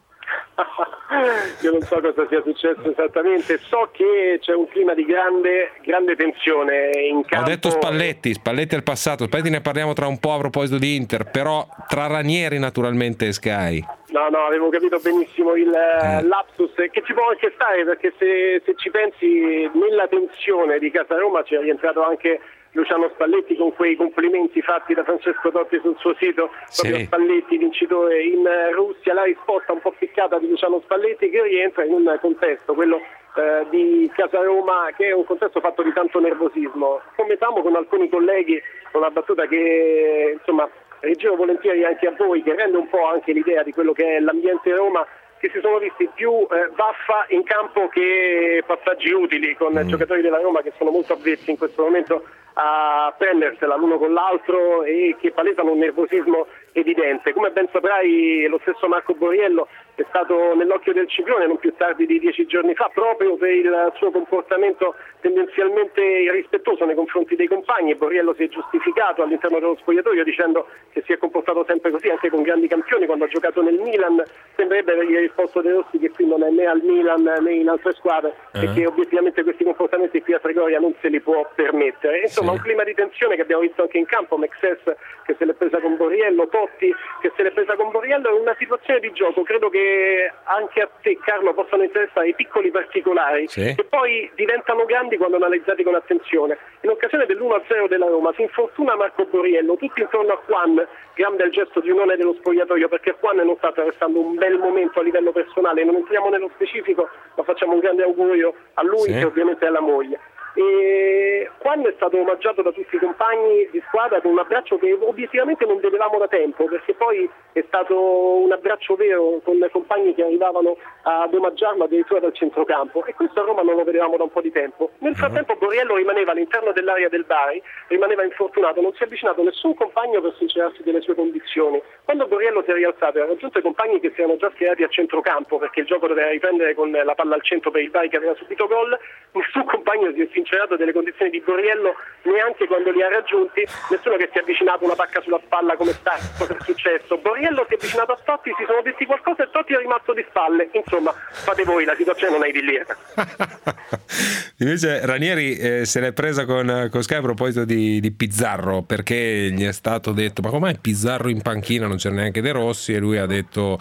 Io non so cosa sia successo esattamente, so che c'è un clima di grande, grande tensione in campo. Ho detto Spalletti, Spalletti è il passato, Spalletti ne parliamo tra un po' a proposito di Inter, però tra Ranieri naturalmente e Sky. No, no, avevo capito benissimo il eh. lapsus, che ci può anche stare, perché se, se ci pensi, nella tensione di Casa Roma c'è rientrato anche Luciano Spalletti con quei complimenti fatti da Francesco Totti sul suo sito, proprio Sì. Spalletti vincitore in Russia, la risposta un po' piccata di Luciano Spalletti che rientra in un contesto, quello eh, di Casa Roma, che è un contesto fatto di tanto nervosismo. Commentavo con alcuni colleghi una battuta che insomma riggiro volentieri anche a voi, che rende un po' anche l'idea di quello che è l'ambiente Roma, che si sono visti più eh, baffa in campo che passaggi utili, con mm. giocatori della Roma che sono molto avvezzi in questo momento a prendersela l'uno con l'altro e che palesano un nervosismo evidente. Come ben saprai, lo stesso Marco Borriello è stato nell'occhio del ciclone non più tardi di dieci giorni fa, proprio per il suo comportamento tendenzialmente irrispettoso nei confronti dei compagni. Borriello si è giustificato all'interno dello spogliatoio dicendo che si è comportato sempre così anche con grandi campioni. Quando ha giocato nel Milan sembrerebbe avergli risposto De Rossi che qui non è né al Milan né in altre squadre uh-huh. e che obiettivamente questi comportamenti qui a Trigoria non se li può permettere. Insomma, sì. un clima di tensione che abbiamo visto anche in campo, Mexes che se l'è presa con Borriello, Totti che se l'è presa con Borriello. È una situazione di gioco, credo che anche a te Carlo possano interessare i piccoli particolari sì. che poi diventano grandi quando analizzati con attenzione. In occasione dell'uno a zero della Roma si infortuna Marco Borriello, tutti intorno a Juan, grande il gesto di unione dello spogliatoio, perché Juan non sta attraversando un bel momento a livello personale, non entriamo nello specifico ma facciamo un grande augurio a lui sì. e ovviamente alla moglie. E quando è stato omaggiato da tutti i compagni di squadra con un abbraccio che obiettivamente non vedevamo da tempo, perché poi è stato un abbraccio vero con compagni che arrivavano ad omaggiarlo addirittura dal centrocampo, e questo a Roma non lo vedevamo da un po' di tempo. Nel frattempo Borriello rimaneva all'interno dell'area del Bari, rimaneva infortunato, non si è avvicinato nessun compagno per sincerarsi delle sue condizioni. Quando Borriello si è rialzato e ha raggiunto i compagni che si erano già schierati a centrocampo, perché il gioco doveva riprendere con la palla al centro per il Bari che aveva subito gol, nessun compagno si è sincerato delle condizioni di Borriello neanche quando li ha raggiunti, nessuno che si è avvicinato, una pacca sulla spalla, come sta, cosa è successo. Borriello si è avvicinato a Totti, si sono detti qualcosa e Totti è rimasto di spalle. Insomma, fate voi, la situazione non è idilliaca. Invece Ranieri eh, se l'è presa con, con Sky a proposito di, di Pizzarro, perché gli è stato detto ma com'è Pizzarro in panchina, non c'era neanche De Rossi, e lui ha detto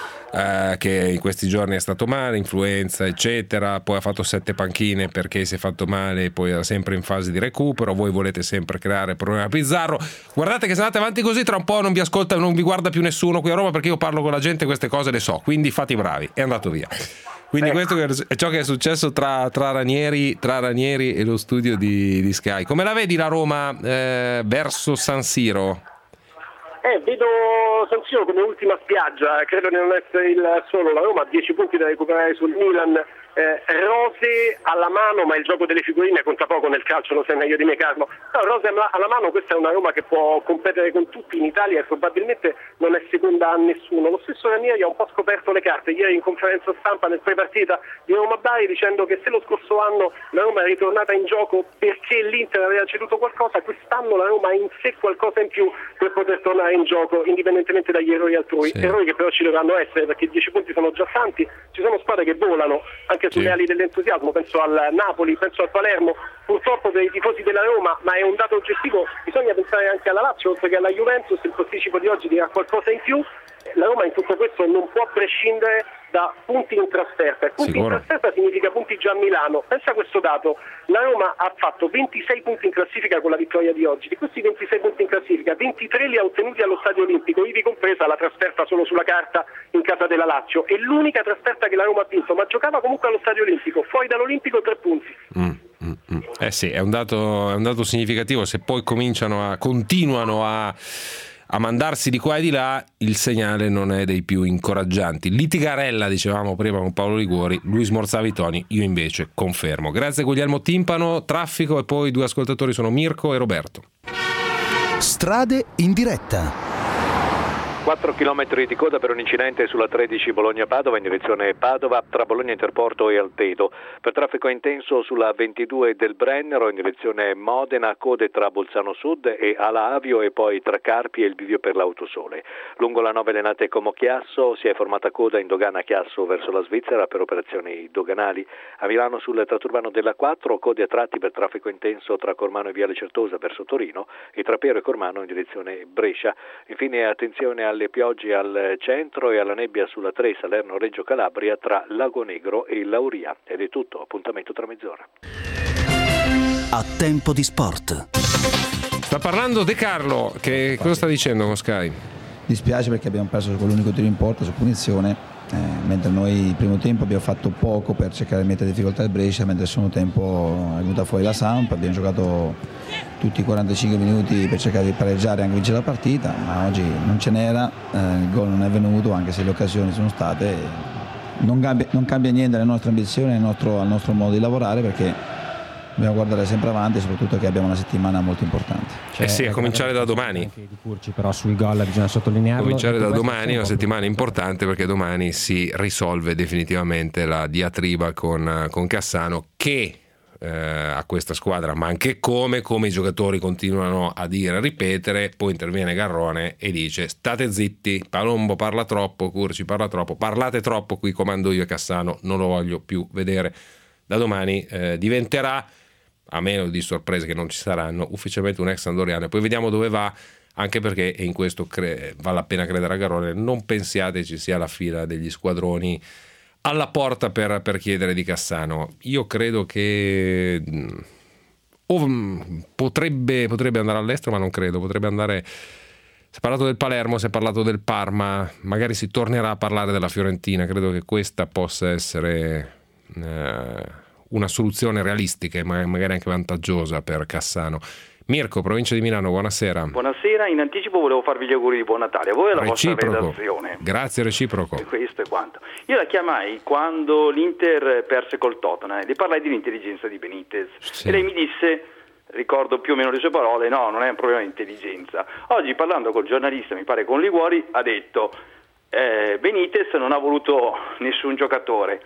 eh, che in questi giorni è stato male, influenza eccetera, poi ha fatto sette panchine perché si è fatto male, poi era sempre in fase di recupero. Voi volete sempre creare problemi a Pizzarro, guardate che se andate avanti così tra un po' non vi ascolta, non vi guarda più nessuno qui a Roma, perché io parlo con la gente, queste cose le so, quindi fate i bravi. È andato via. Quindi questo è ciò che è successo tra, tra, Ranieri, tra Ranieri e lo studio di, di Sky. Come la vedi la Roma eh, verso San Siro? Eh, vedo San Siro come ultima spiaggia, credo di non essere il solo. La Roma ha dieci punti da recuperare sul Milan, eh, rose alla mano, ma il gioco delle figurine conta poco nel calcio, lo sai meglio di me Carlo. No, rose alla mano, questa è una Roma che può competere con tutti in Italia e probabilmente non è seconda a nessuno. Lo stesso Ranieri ha un po' scoperto le carte ieri in conferenza stampa nel pre-partita di Roma Bari, dicendo che se lo scorso anno la Roma è ritornata in gioco perché l'Inter aveva ceduto qualcosa, quest'anno la Roma ha in sé qualcosa in più per poter tornare in gioco indipendentemente dagli errori altrui, sì. Errori che però ci dovranno essere, perché dieci punti sono già tanti, ci sono squadre che volano anche sulle ali dell'entusiasmo, penso al Napoli, penso al Palermo, purtroppo per i tifosi della Roma, ma è un dato oggettivo, bisogna pensare anche alla Lazio oltre che alla Juventus. Il posticipo di oggi dirà qualcosa in più. La Roma in tutto questo non può prescindere da punti in trasferta, e punti Sicuro. in trasferta significa punti già a Milano. Pensa a questo dato: la Roma ha fatto ventisei punti in classifica con la vittoria di oggi, di questi ventisei punti in classifica ventitré li ha ottenuti allo Stadio Olimpico, ivi compresa la trasferta solo sulla carta in casa della Lazio. È l'unica trasferta che la Roma ha vinto, ma giocava comunque allo Stadio Olimpico, fuori dall'Olimpico tre punti. Mm, mm, mm. Eh sì, è un dato, è un dato significativo. Se poi cominciano a continuano a a mandarsi di qua e di là, il segnale non è dei più incoraggianti. Litigarella, dicevamo prima con Paolo Liguori, lui smorzava i toni, io invece confermo. Grazie Guglielmo Timpano. Traffico, e poi due ascoltatori sono Mirko e Roberto. Strade in diretta. quattro chilometri di coda per un incidente sulla tredici Bologna-Padova in direzione Padova tra Bologna Interporto e Altedo. Per traffico intenso sulla ventidue del Brennero in direzione Modena, code tra Bolzano Sud e Ala Avio e poi tra Carpi e il bivio per l'Autosole. Lungo la nove Lenate Como Chiasso si è formata coda in dogana Chiasso verso la Svizzera per operazioni doganali. A Milano sul tratto urbano della quattro, code a tratti per traffico intenso tra Cormano e Viale Certosa verso Torino e tra Piero e Cormano in direzione Brescia. Infine attenzione al alle piogge al centro e alla nebbia sulla tre Salerno-Reggio Calabria tra Lago Negro e Lauria. Ed è tutto, appuntamento tra mezz'ora. A tempo di sport. Sta parlando De Carlo, che cosa sta dicendo con Sky? Dispiace perché abbiamo perso con l'unico tiro in porta su punizione, eh, mentre noi il primo tempo abbiamo fatto poco per cercare di mettere difficoltà al Brescia, mentre il secondo tempo è venuta fuori la Samp, abbiamo giocato tutti i quarantacinque minuti per cercare di pareggiare e anche vincere la partita, ma oggi non ce n'era, eh, il gol non è venuto anche se le occasioni sono state. Non cambia, non cambia niente alle nostre ambizioni, al nostro, al nostro modo di lavorare, perché dobbiamo guardare sempre avanti, soprattutto che abbiamo una settimana molto importante. Cioè, eh sì, a cominciare da domani. Di Curci, però sul gol bisogna sottolinearlo. Cominciare da domani, una settimana importante, perché domani si risolve definitivamente la diatriba con, con Cassano, che eh, a questa squadra, ma anche come, come i giocatori continuano a dire, a ripetere. Poi interviene Garrone e dice: state zitti, Palombo parla troppo, Curci parla troppo, parlate troppo, qui comando io e Cassano, non lo voglio più vedere. Da domani eh, diventerà, a meno di sorprese che non ci saranno, ufficialmente un ex andoriano, e poi vediamo dove va, anche perché, e in questo cre- vale la pena credere a Garrone, non pensiate ci sia la fila degli squadroni alla porta per, per chiedere di Cassano. Io credo che o potrebbe, potrebbe andare all'estero, ma non credo, potrebbe andare. Si è parlato del Palermo, si è parlato del Parma, magari si tornerà a parlare della Fiorentina. Credo che questa possa essere eh, una soluzione realistica e magari anche vantaggiosa per Cassano. Mirko, provincia di Milano, buonasera. Buonasera, in anticipo volevo farvi gli auguri di buon Natale a voi e alla reciproco. vostra redazione. Grazie, reciproco. E questo è quanto. Io la chiamai quando l'Inter perse col Tottenham e le parlai dell'intelligenza di Benitez. Sì. E lei mi disse, ricordo più o meno le sue parole, no, non è un problema di intelligenza. Oggi parlando col giornalista, mi pare con Liguori, ha detto eh, Benitez non ha voluto nessun giocatore.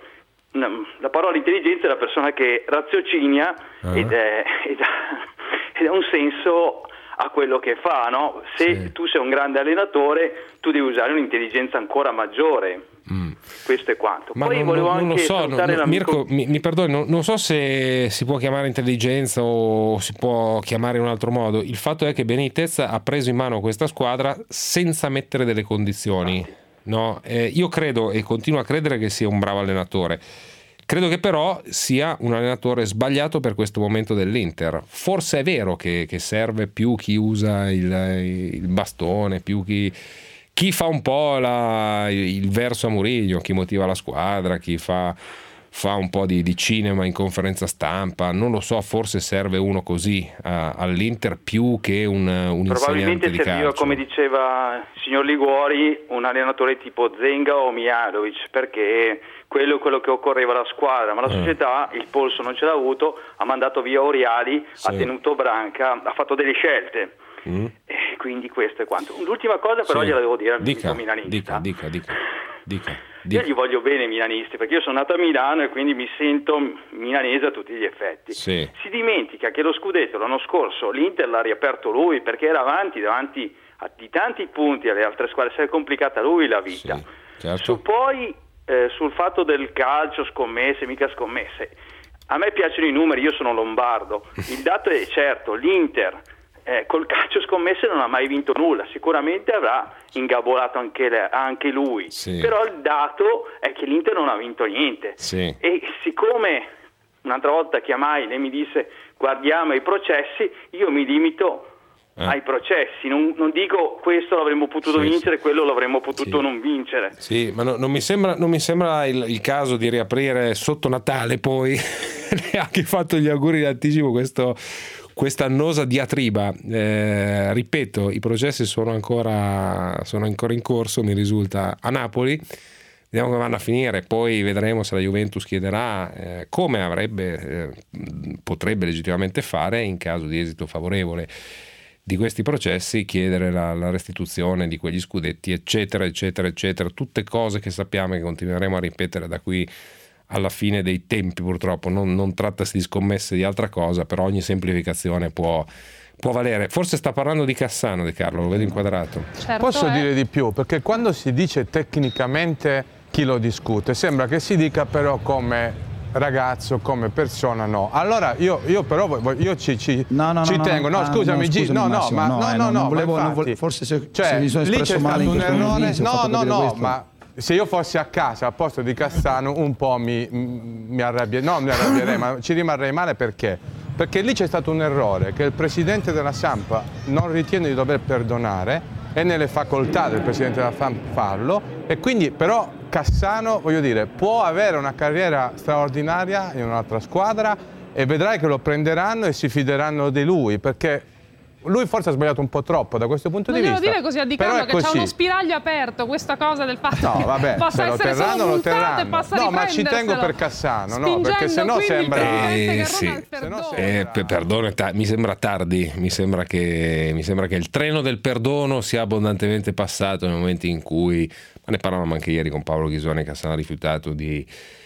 La parola intelligenza è la persona che raziocina uh-huh. ed, è, ed, ha, ed ha un senso a quello che fa, no? Se sì. tu sei un grande allenatore, tu devi usare un'intelligenza ancora maggiore. Mm. Questo è quanto. Ma Poi non, volevo non anche lo so, salutare no, l'amico... Mirko, mi, mi perdoni, non, non so se si può chiamare intelligenza o si può chiamare in un altro modo. Il fatto è che Benitez ha preso in mano questa squadra senza mettere delle condizioni. Ah, sì. No, eh, io credo e continuo a credere che sia un bravo allenatore. Credo che però sia un allenatore sbagliato per questo momento dell'Inter. Forse è vero che, che serve più chi usa il, il bastone, più chi, chi fa un po' la, il verso a Mourinho, chi motiva la squadra, chi fa, fa un po' di, di cinema in conferenza stampa. Non lo so, forse serve uno così a, all'Inter più che un, un insegnante di calcio. Probabilmente serviva, come diceva il signor Liguori, un allenatore tipo Zenga o Mihajlovic, perché quello è quello che occorreva alla squadra, ma la società il polso non ce l'ha avuto, ha mandato via Oriali, sì. ha tenuto Branca, ha fatto delle scelte. Mm. E quindi questo è quanto. L'ultima cosa però sì. gliela devo dire al dica, milanista. Dica, dica, dica, dica, dica. Io gli voglio bene ai milanisti, perché io sono nato a Milano e quindi mi sento milanese a tutti gli effetti. Sì. Si dimentica che lo scudetto l'anno scorso l'Inter l'ha riaperto lui, perché era avanti davanti a, di tanti punti alle altre squadre, si è complicata lui la vita. Sì, certo. Su poi eh, sul fatto del calcio, scommesse, mica scommesse. A me piacciono i numeri, io sono lombardo. Il dato è certo, l'Inter Eh, col calcio scommesse non ha mai vinto nulla, sicuramente avrà ingabolato anche, le, anche lui, sì. però il dato è che l'Inter non ha vinto niente, sì. e siccome un'altra volta chiamai, lei mi disse guardiamo i processi, io mi limito eh. ai processi, non, non dico questo l'avremmo potuto sì, vincere, sì. quello l'avremmo potuto sì. non vincere. Sì, ma no, non mi sembra, non mi sembra il, il caso di riaprire sotto Natale poi neanche fatto gli auguri in anticipo questo questa annosa diatriba. Eh, ripeto, i processi sono ancora, sono ancora in corso, mi risulta, a Napoli. Vediamo come vanno a finire, poi vedremo se la Juventus chiederà, eh, come avrebbe, eh, potrebbe legittimamente fare in caso di esito favorevole di questi processi, chiedere la, la restituzione di quegli scudetti, eccetera, eccetera, eccetera. Tutte cose che sappiamo e che continueremo a ripetere da qui alla fine dei tempi, purtroppo. Non, non trattasi di scommesse di altra cosa, però ogni semplificazione può, può valere. Forse sta parlando di Cassano, De Carlo, lo vedo inquadrato. Certo, Posso eh. dire di più, perché quando si dice tecnicamente chi lo discute, sembra che si dica però come ragazzo, come persona, no. Allora io, io però io ci, ci, no, no, ci no, tengo, no, no, scusami, no, scusami no, no, Massimo, ma no, no, eh, no, non no, volevo, ma non infatti, volevo, forse se, cioè, se mi sono lì espresso c'è male stato in un questo errore, momento, no, no, no, questo. ma se io fossi a casa al posto di Cassano un po' mi, mi arrabbierei, no, mi arrabbierei, ma ci rimarrei male perché? Perché lì c'è stato un errore che il presidente della Samp non ritiene di dover perdonare, è nelle facoltà del presidente della Samp farlo, e quindi però Cassano, voglio dire, può avere una carriera straordinaria in un'altra squadra e vedrai che lo prenderanno e si fideranno di lui, perché lui forse ha sbagliato un po' troppo da questo punto non di vista. Non glielo dire così a Di Carlo, che c'è uno spiraglio aperto, questa cosa del fatto no, vabbè, che possa lo essere terranno, solo lo terranno. e possa no, ma ci tengo per Cassano, no, perché sennò sembra eh, sì. sennò eh, perdono, ta- mi sembra tardi, mi sembra che mi sembra che il treno del perdono sia abbondantemente passato nel momento in cui, ma ne parlavamo anche ieri con Paolo Ghisoni, Cassano ha rifiutato di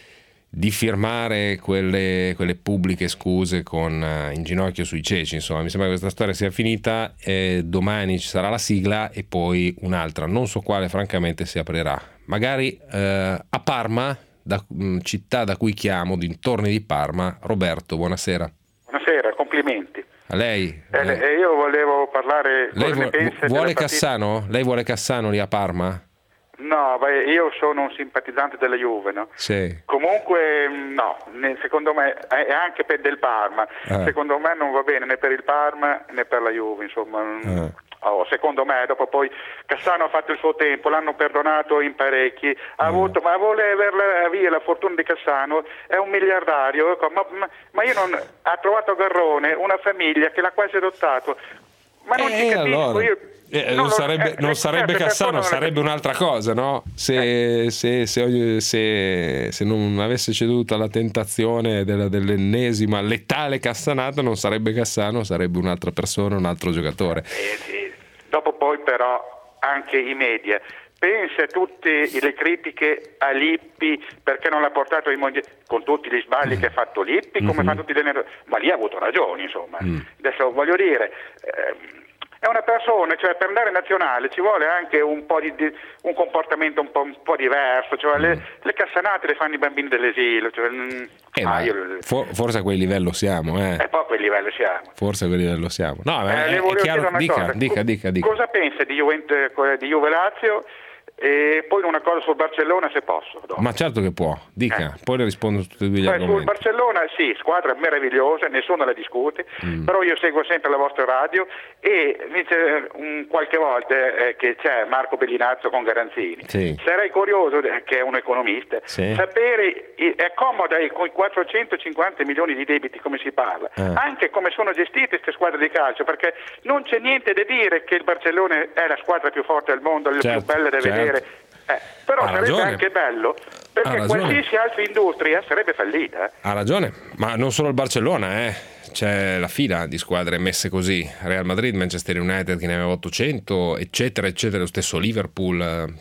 di firmare quelle, quelle pubbliche scuse con uh, in ginocchio sui ceci. Insomma, mi sembra che questa storia sia finita, e domani ci sarà la sigla e poi un'altra, non so quale francamente si aprirà, magari uh, a Parma, da, mh, città da cui chiamo, dintorni di Parma. Roberto, buonasera. Buonasera, complimenti. A lei. Eh, eh, io volevo parlare lei vuole, vuole Cassano? Lei vuole Cassano lì a Parma? No, beh, io sono un simpatizzante della Juve, no? Sì. Comunque no, secondo me è anche per del Parma, eh. secondo me non va bene né per il Parma né per la Juve, insomma. Eh. Oh, secondo me, dopo poi Cassano ha fatto il suo tempo, l'hanno perdonato in parecchi, ha mm. avuto, ma vuole avere via la fortuna di Cassano, è un miliardario, ecco, ma, ma, ma io non, ha trovato a Garrone una famiglia che l'ha quasi adottato, ma non eh, ci capisco allora. io. Eh, non non lo, sarebbe, eh, non sarebbe certe Cassano, persone non sarebbe un'altra cosa, no? Se, eh. se, se, se, se non avesse ceduto alla tentazione della, dell'ennesima letale cassanata, non sarebbe Cassano, sarebbe un'altra persona, un altro giocatore. Eh, sì. Dopo poi però anche i media. Pensa a tutte le critiche a Lippi perché non l'ha portato ai mondiali, con tutti gli sbagli mm. che ha fatto Lippi, come mm-hmm. fa tutti gli... ma lì ha avuto ragione, insomma. Mm. Adesso voglio dire, eh, è una persona, cioè per andare nazionale ci vuole anche un po' di, di un comportamento un po', un po' diverso, cioè mm. le, le cassanate le fanno i bambini dell'esilo, cioè, eh, ah, io, for, forse a quel livello siamo, eh. E poi a quel livello siamo. Forse a quel livello siamo. No, eh, è, è chiaro, dica, dica, dica, dica. Cosa pensa di Juventus, di Juve Lazio? E poi una cosa sul Barcellona, se posso. Dopo. Ma certo che può, dica, eh. poi le rispondo su tutti e due gli Beh, argomenti. Sul Barcellona sì, squadra meravigliosa, nessuno la discute, mm. però io seguo sempre la vostra radio e dice um, qualche volta eh, che c'è Marco Bellinazzo con Garanzini. Sì. Sarei curioso, eh, che è un economista, sì. sapere, eh, è comoda eh, con i quattrocentocinquanta milioni di debiti come si parla, eh. anche come sono gestite queste squadre di calcio, perché non c'è niente da dire che il Barcellona è la squadra più forte del mondo, la certo, più bella da certo. vedere. Eh, però ha sarebbe ragione. anche bello perché qualsiasi altra industria sarebbe fallita. Ha ragione, ma non solo il Barcellona, eh. C'è la fila di squadre messe così: Real Madrid, Manchester United che ne aveva ottocento, eccetera, eccetera, lo stesso Liverpool,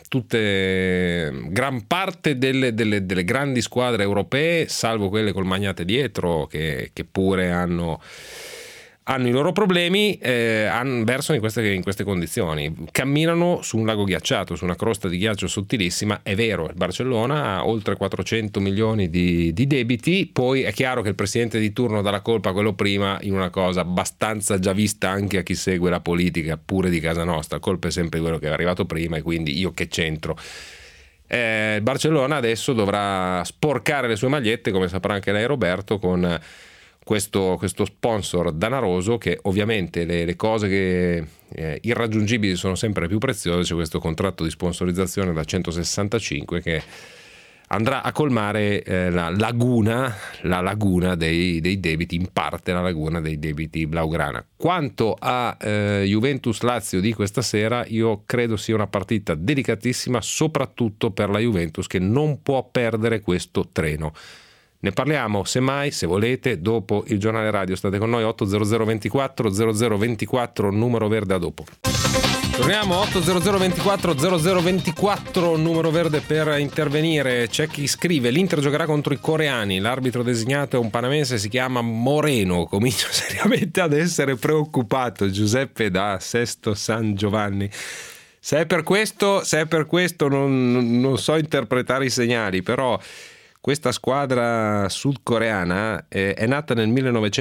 tutte, gran parte delle, delle, delle grandi squadre europee, salvo quelle col magnate dietro, che, che pure hanno. hanno i loro problemi, eh, versano in queste, in queste condizioni, camminano su un lago ghiacciato, su una crosta di ghiaccio sottilissima. È vero, il Barcellona ha oltre quattrocento milioni di, di debiti, poi è chiaro che il presidente di turno dà la colpa a quello prima in una cosa abbastanza già vista anche a chi segue la politica pure di casa nostra: colpa è sempre di quello che è arrivato prima e quindi io che c'entro. Eh, il Barcellona adesso dovrà sporcare le sue magliette, come saprà anche lei Roberto, con Questo, questo sponsor danaroso, che ovviamente le, le cose che eh, irraggiungibili sono sempre più preziose. C'è questo contratto di sponsorizzazione da centosessantacinque che andrà a colmare eh, la laguna la laguna dei, dei debiti, in parte la laguna dei debiti blaugrana. Quanto a eh, Juventus-Lazio di questa sera, io credo sia una partita delicatissima, soprattutto per la Juventus, che non può perdere questo treno. Ne parliamo, semmai, se volete, dopo il giornale radio. State con noi, otto zero zero ventiquattro zero zero ventiquattro, numero verde, a dopo. Torniamo, otto zero zero ventiquattro zero zero ventiquattro, numero verde per intervenire. C'è chi scrive: l'Inter giocherà contro i coreani, l'arbitro designato è un panamense, si chiama Moreno. Comincio seriamente ad essere preoccupato. Giuseppe da Sesto San Giovanni. Se è per questo, se è per questo non, non so interpretare i segnali, però questa squadra sudcoreana è, è nata nel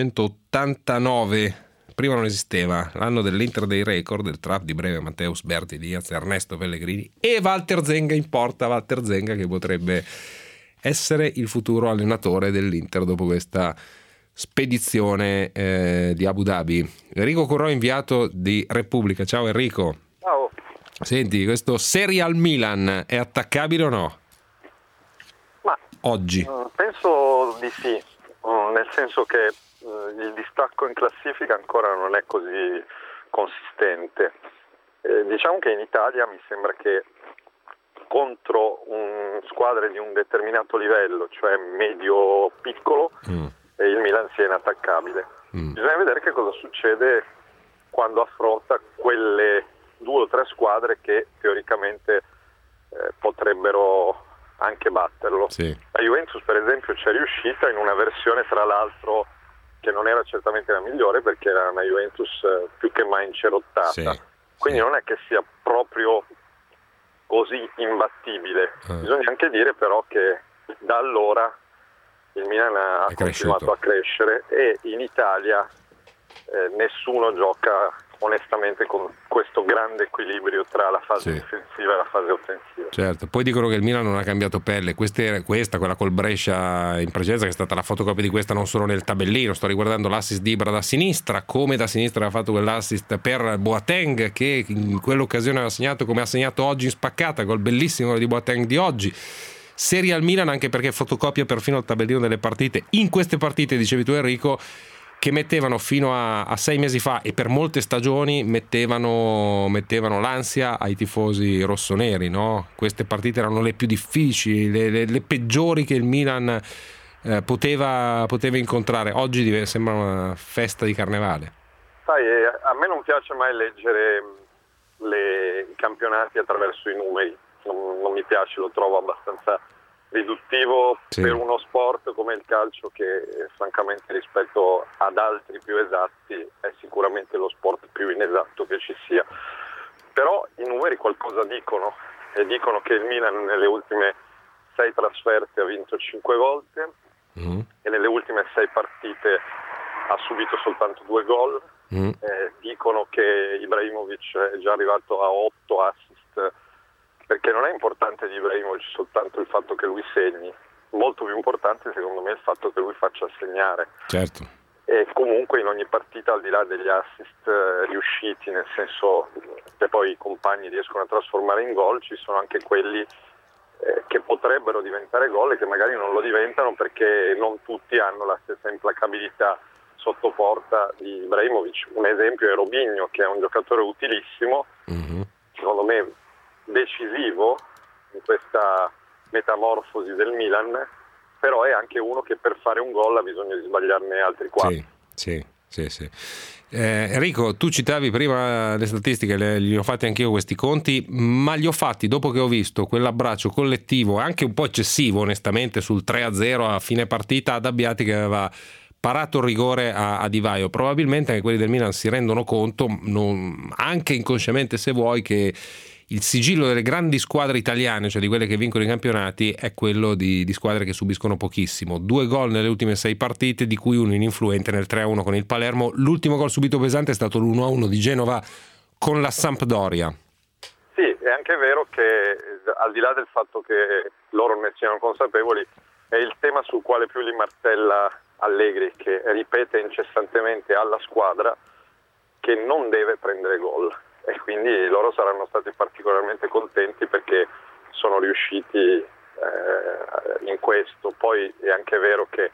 millenovecentottantanove, prima non esisteva, l'anno dell'Inter dei record, del trap di breve Matteus Berti Diaz, Ernesto Pellegrini e Walter Zenga in porta. Walter Zenga che potrebbe essere il futuro allenatore dell'Inter dopo questa spedizione eh, di Abu Dhabi. Enrico Currò, inviato di Repubblica. Ciao Enrico. Ciao. Senti, questo Serial Milan è attaccabile o no? Ma oggi? Penso di sì, nel senso che il distacco in classifica ancora non è così consistente. Eh, diciamo che in Italia mi sembra che contro un, squadre di un determinato livello, cioè medio-piccolo, mm. il Milan sia inattaccabile. Mm. Bisogna vedere che cosa succede quando affronta quelle due o tre squadre che teoricamente eh, potrebbero anche batterlo. Sì. La Juventus per esempio ci è riuscita in una versione, tra l'altro, che non era certamente la migliore, perché era una Juventus eh, più che mai incerottata. Sì. Quindi sì. non è che sia proprio così imbattibile. Eh. Bisogna anche dire però che da allora il Milan ha è continuato cresciuto. a crescere e in Italia eh, nessuno gioca onestamente con questo grande equilibrio tra la fase sì. difensiva e la fase offensiva. Certo, poi dicono che il Milan non ha cambiato pelle, questa, questa quella col Brescia in precedenza, che è stata la fotocopia di questa non solo nel tabellino, sto riguardando l'assist di Ibra da sinistra, come da sinistra ha fatto quell'assist per Boateng, che in quell'occasione aveva segnato come ha segnato oggi in spaccata, col bellissimo di Boateng di oggi. Serie al Milan, anche perché fotocopia perfino il tabellino delle partite, in queste partite, dicevi tu Enrico, che mettevano fino a, a sei mesi fa e per molte stagioni mettevano, mettevano l'ansia ai tifosi rossoneri, no? Queste partite erano le più difficili, le, le, le peggiori che il Milan eh, poteva, poteva incontrare. Oggi sembra una festa di carnevale. Sai, a me non piace mai leggere le, i campionati attraverso i numeri, non, non mi piace, lo trovo abbastanza riduttivo sì. per uno sport come il calcio che francamente rispetto ad altri più esatti è sicuramente lo sport più inesatto che ci sia. Però i numeri qualcosa dicono, e dicono che il Milan nelle ultime sei trasferte ha vinto cinque volte mm. e nelle ultime sei partite ha subito soltanto due gol. Mm. Eh, dicono che Ibrahimovic è già arrivato a otto assist, perché non è importante di Ibrahimovic soltanto il fatto che lui segni, molto più importante secondo me il fatto che lui faccia segnare. Certo. E comunque in ogni partita, al di là degli assist eh, riusciti, nel senso che poi i compagni riescono a trasformare in gol, ci sono anche quelli eh, che potrebbero diventare gol e che magari non lo diventano perché non tutti hanno la stessa implacabilità sotto porta di Ibrahimovic. Un esempio è Robinho, che è un giocatore utilissimo, mm-hmm. secondo me decisivo in questa metamorfosi del Milan, però è anche uno che per fare un gol ha bisogno di sbagliarne altri quattro. Sì, sì, sì, sì. Eh, Enrico, tu citavi prima le statistiche, le, li ho fatti anch'io questi conti, ma li ho fatti dopo che ho visto quell'abbraccio collettivo, anche un po' eccessivo onestamente, sul tre a zero a fine partita ad Abbiati, che aveva parato il rigore a, a Di Vaio. Probabilmente anche quelli del Milan si rendono conto, non, anche inconsciamente se vuoi, che il sigillo delle grandi squadre italiane, cioè di quelle che vincono i campionati, è quello di, di squadre che subiscono pochissimo. Due gol nelle ultime sei partite, di cui uno ininfluente nel tre a uno con il Palermo. L'ultimo gol subito pesante è stato l'uno a uno di Genova con la Sampdoria. Sì, è anche vero che al di là del fatto che loro ne siano consapevoli, è il tema sul quale più li martella Allegri, che ripete incessantemente alla squadra che non deve prendere gol. E quindi loro saranno stati particolarmente contenti perché sono riusciti eh, in questo. Poi è anche vero che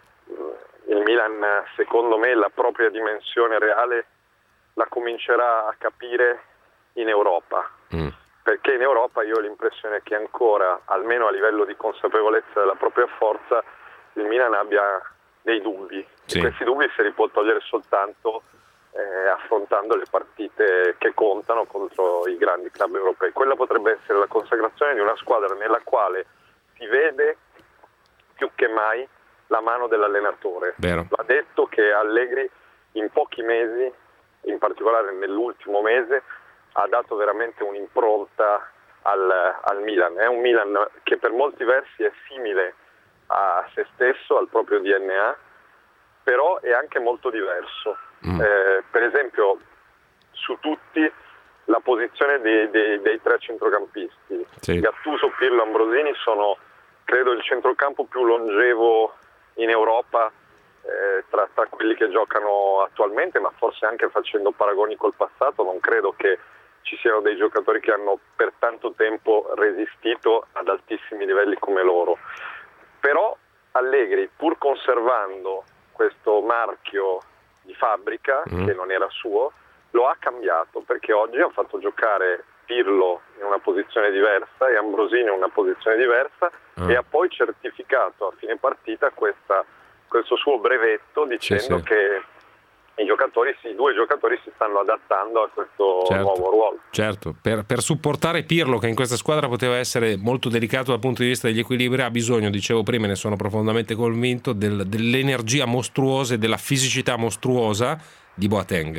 mh, il Milan, secondo me, la propria dimensione reale la comincerà a capire in Europa, mm. perché in Europa io ho l'impressione che ancora, almeno a livello di consapevolezza della propria forza, il Milan abbia dei dubbi. Sì. E questi dubbi se li può togliere soltanto Eh, affrontando le partite che contano contro i grandi club europei. Quella potrebbe essere la consacrazione di una squadra nella quale si vede più che mai la mano dell'allenatore. Vero. Va detto che Allegri in pochi mesi, in particolare nell'ultimo mese, ha dato veramente un'impronta al, al Milan. È un Milan che per molti versi è simile a se stesso, al proprio D N A, però è anche molto diverso. Mm. Eh, per esempio, su tutti la posizione dei, dei, dei tre centrocampisti, sì. Gattuso, Pirlo, Ambrosini sono, credo, il centrocampo più longevo in Europa eh, tra, tra quelli che giocano attualmente, ma forse anche facendo paragoni col passato. Non credo che ci siano dei giocatori che hanno per tanto tempo resistito ad altissimi livelli come loro. Però Allegri, pur conservando questo marchio di fabbrica, mm. che non era suo, lo ha cambiato, perché oggi ha fatto giocare Pirlo in una posizione diversa e Ambrosini in una posizione diversa, mm. e ha poi certificato a fine partita questa, questo suo brevetto dicendo sì, sì. che i giocatori, sì, i due giocatori si stanno adattando a questo certo, nuovo ruolo. Certo, per, per supportare Pirlo, che in questa squadra poteva essere molto delicato dal punto di vista degli equilibri, ha bisogno, dicevo prima, e ne sono profondamente convinto, del, dell'energia mostruosa e della fisicità mostruosa di Boateng.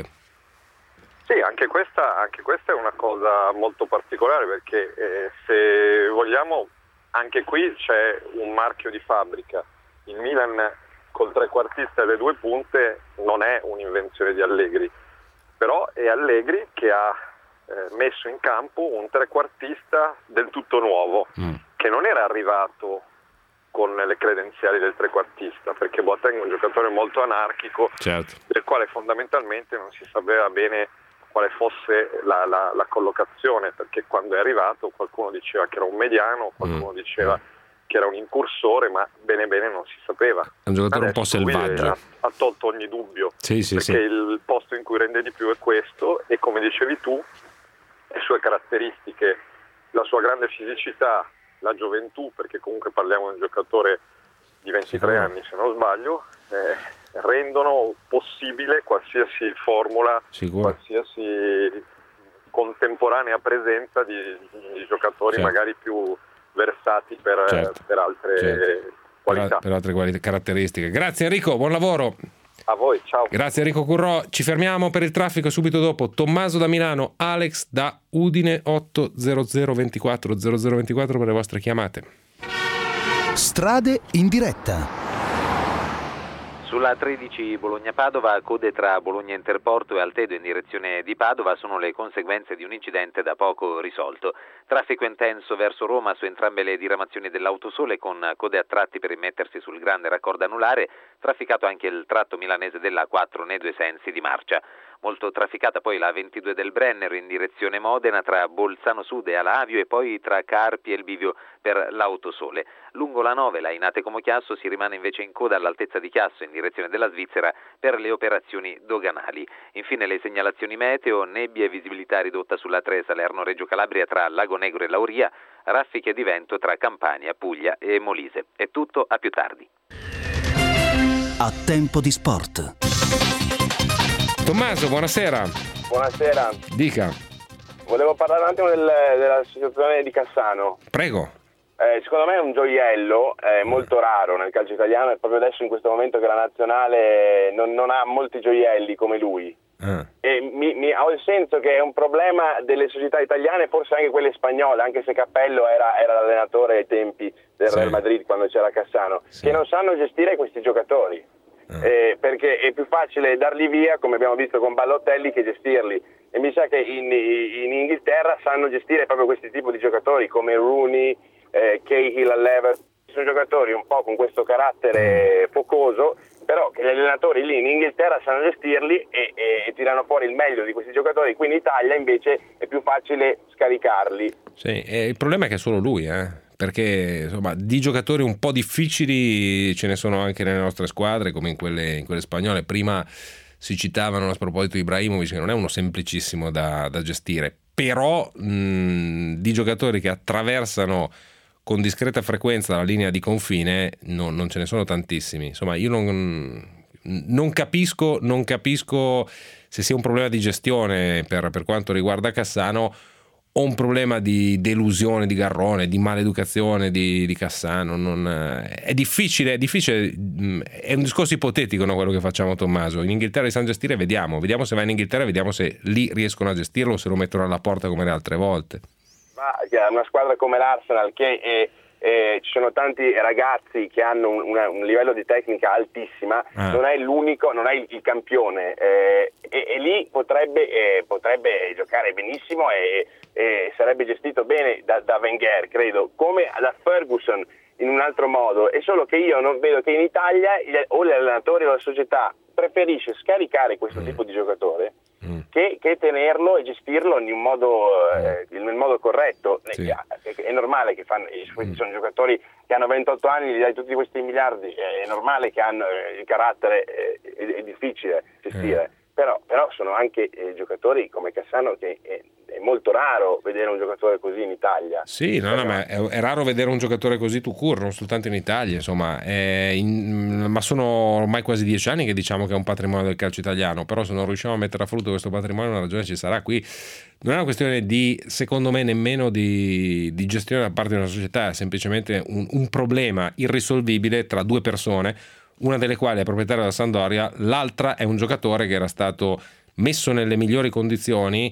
Sì, anche questa, anche questa è una cosa molto particolare, perché eh, se vogliamo, anche qui c'è un marchio di fabbrica. Il Milan col trequartista e le due punte non è un'invenzione di Allegri, però è Allegri che ha eh, messo in campo un trequartista del tutto nuovo, mm. che non era arrivato con le credenziali del trequartista, perché Boateng è un giocatore molto anarchico, certo. del quale fondamentalmente non si sapeva bene quale fosse la, la, la collocazione, perché quando è arrivato qualcuno diceva che era un mediano, qualcuno mm. diceva che era un incursore, ma bene bene non si sapeva. È un giocatore Adesso un po' selvaggio. Ha, ha tolto ogni dubbio, sì, sì, perché sì. il posto in cui rende di più è questo, e come dicevi tu, le sue caratteristiche, la sua grande fisicità, la gioventù, perché comunque parliamo di un giocatore di ventitré sì, anni se non sbaglio, eh, rendono possibile qualsiasi formula, Sicuro. qualsiasi contemporanea presenza di, di giocatori certo. magari più versati per, certo. per altre certo. qualità. Per, per altre qualità, caratteristiche. Grazie Enrico, buon lavoro. A voi, ciao. Grazie Enrico Currò, ci fermiamo per il traffico subito dopo. Tommaso da Milano, Alex da Udine, otto zero zero ventiquattro zero zero ventiquattro per le vostre chiamate. Strade in diretta. Sulla tredici Bologna-Padova, code tra Bologna Interporto e Altedo in direzione di Padova sono le conseguenze di un incidente da poco risolto. Traffico intenso verso Roma su entrambe le diramazioni dell'Autosole, con code a tratti per immettersi sul grande raccordo anulare. Trafficato anche il tratto milanese della A quattro nei due sensi di marcia. Molto trafficata poi la ventidue del Brennero in direzione Modena tra Bolzano Sud e Alavio, e poi tra Carpi e il Bivio per l'Autosole. Lungo la nove, la Inate Como Chiasso, si rimane invece in coda all'altezza di Chiasso in direzione della Svizzera per le operazioni doganali. Infine le segnalazioni meteo: nebbia e visibilità ridotta sulla tre Salerno-Reggio Calabria tra Lago Negro e Lauria, raffiche di vento tra Campania, Puglia e Molise. È tutto, a più tardi. A tempo di sport. Tommaso, buonasera. Buonasera. Dica. Volevo parlare un attimo del, della situazione di Cassano. Prego. Eh, secondo me è un gioiello, è molto raro nel calcio italiano, e proprio adesso in questo momento che la nazionale non, non ha molti gioielli come lui. Ah. E mi, mi, ho il senso che è un problema delle società italiane, forse anche quelle spagnole, anche se Cappello era, era l'allenatore ai tempi del sì. Real Madrid quando c'era Cassano, sì. che non sanno gestire questi giocatori. Eh, perché è più facile darli via, come abbiamo visto con Balotelli, che gestirli, e mi sa che in, in Inghilterra sanno gestire proprio questi tipi di giocatori come Rooney, eh, Cahill all'Everton. Sono giocatori un po' con questo carattere focoso, però che gli allenatori lì in Inghilterra sanno gestirli e, e, e tirano fuori il meglio di questi giocatori. Qui in Italia invece è più facile scaricarli. Sì, e il problema è che è solo lui, eh perché insomma di giocatori un po' difficili ce ne sono anche nelle nostre squadre, come in quelle, in quelle spagnole. Prima si citavano a proposito di Ibrahimovic, che non è uno semplicissimo da, da gestire, però mh, di giocatori che attraversano con discreta frequenza la linea di confine no, non ce ne sono tantissimi. Insomma, io non, non capisco non capisco se sia un problema di gestione per, per quanto riguarda Cassano, o un problema di delusione di Garrone, di maleducazione di, di Cassano. Non, è difficile, è difficile, è un discorso ipotetico, no, quello che facciamo, Tommaso. In Inghilterra li sanno gestire, vediamo, vediamo se va in Inghilterra, vediamo se lì riescono a gestirlo o se lo mettono alla porta come le altre volte. Ma una squadra come l'Arsenal, che è, è, ci sono tanti ragazzi che hanno un, una, un livello di tecnica altissima, ah. non è l'unico, non è il, il campione, eh, e, e lì potrebbe, eh, potrebbe giocare benissimo e E sarebbe gestito bene da, da Wenger, credo, come da Ferguson in un altro modo. È solo che io non vedo che in Italia il, o l'allenatore o la società preferisce scaricare questo mm. tipo di giocatore mm. che, che tenerlo e gestirlo in un modo, mm. eh, nel modo corretto. Sì. È, è normale che fanno, questi mm. sono giocatori che hanno ventotto anni, gli dai tutti questi miliardi, è normale che hanno il carattere, è, è, è difficile gestire. Mm. Però, però sono anche eh, giocatori come Cassano, che è, è molto raro vedere un giocatore così in Italia. Sì, no, no, ma è, è raro vedere un giocatore così tout court, non soltanto in Italia, insomma, è in, ma sono ormai quasi dieci anni che diciamo che è un patrimonio del calcio italiano, però se non riusciamo a mettere a frutto questo patrimonio una ragione ci sarà. Qui non è una questione di, secondo me, nemmeno di, di gestione da parte di una società, è semplicemente un, un problema irrisolvibile tra due persone, una delle quali è proprietaria della Sampdoria, l'altra è un giocatore che era stato messo nelle migliori condizioni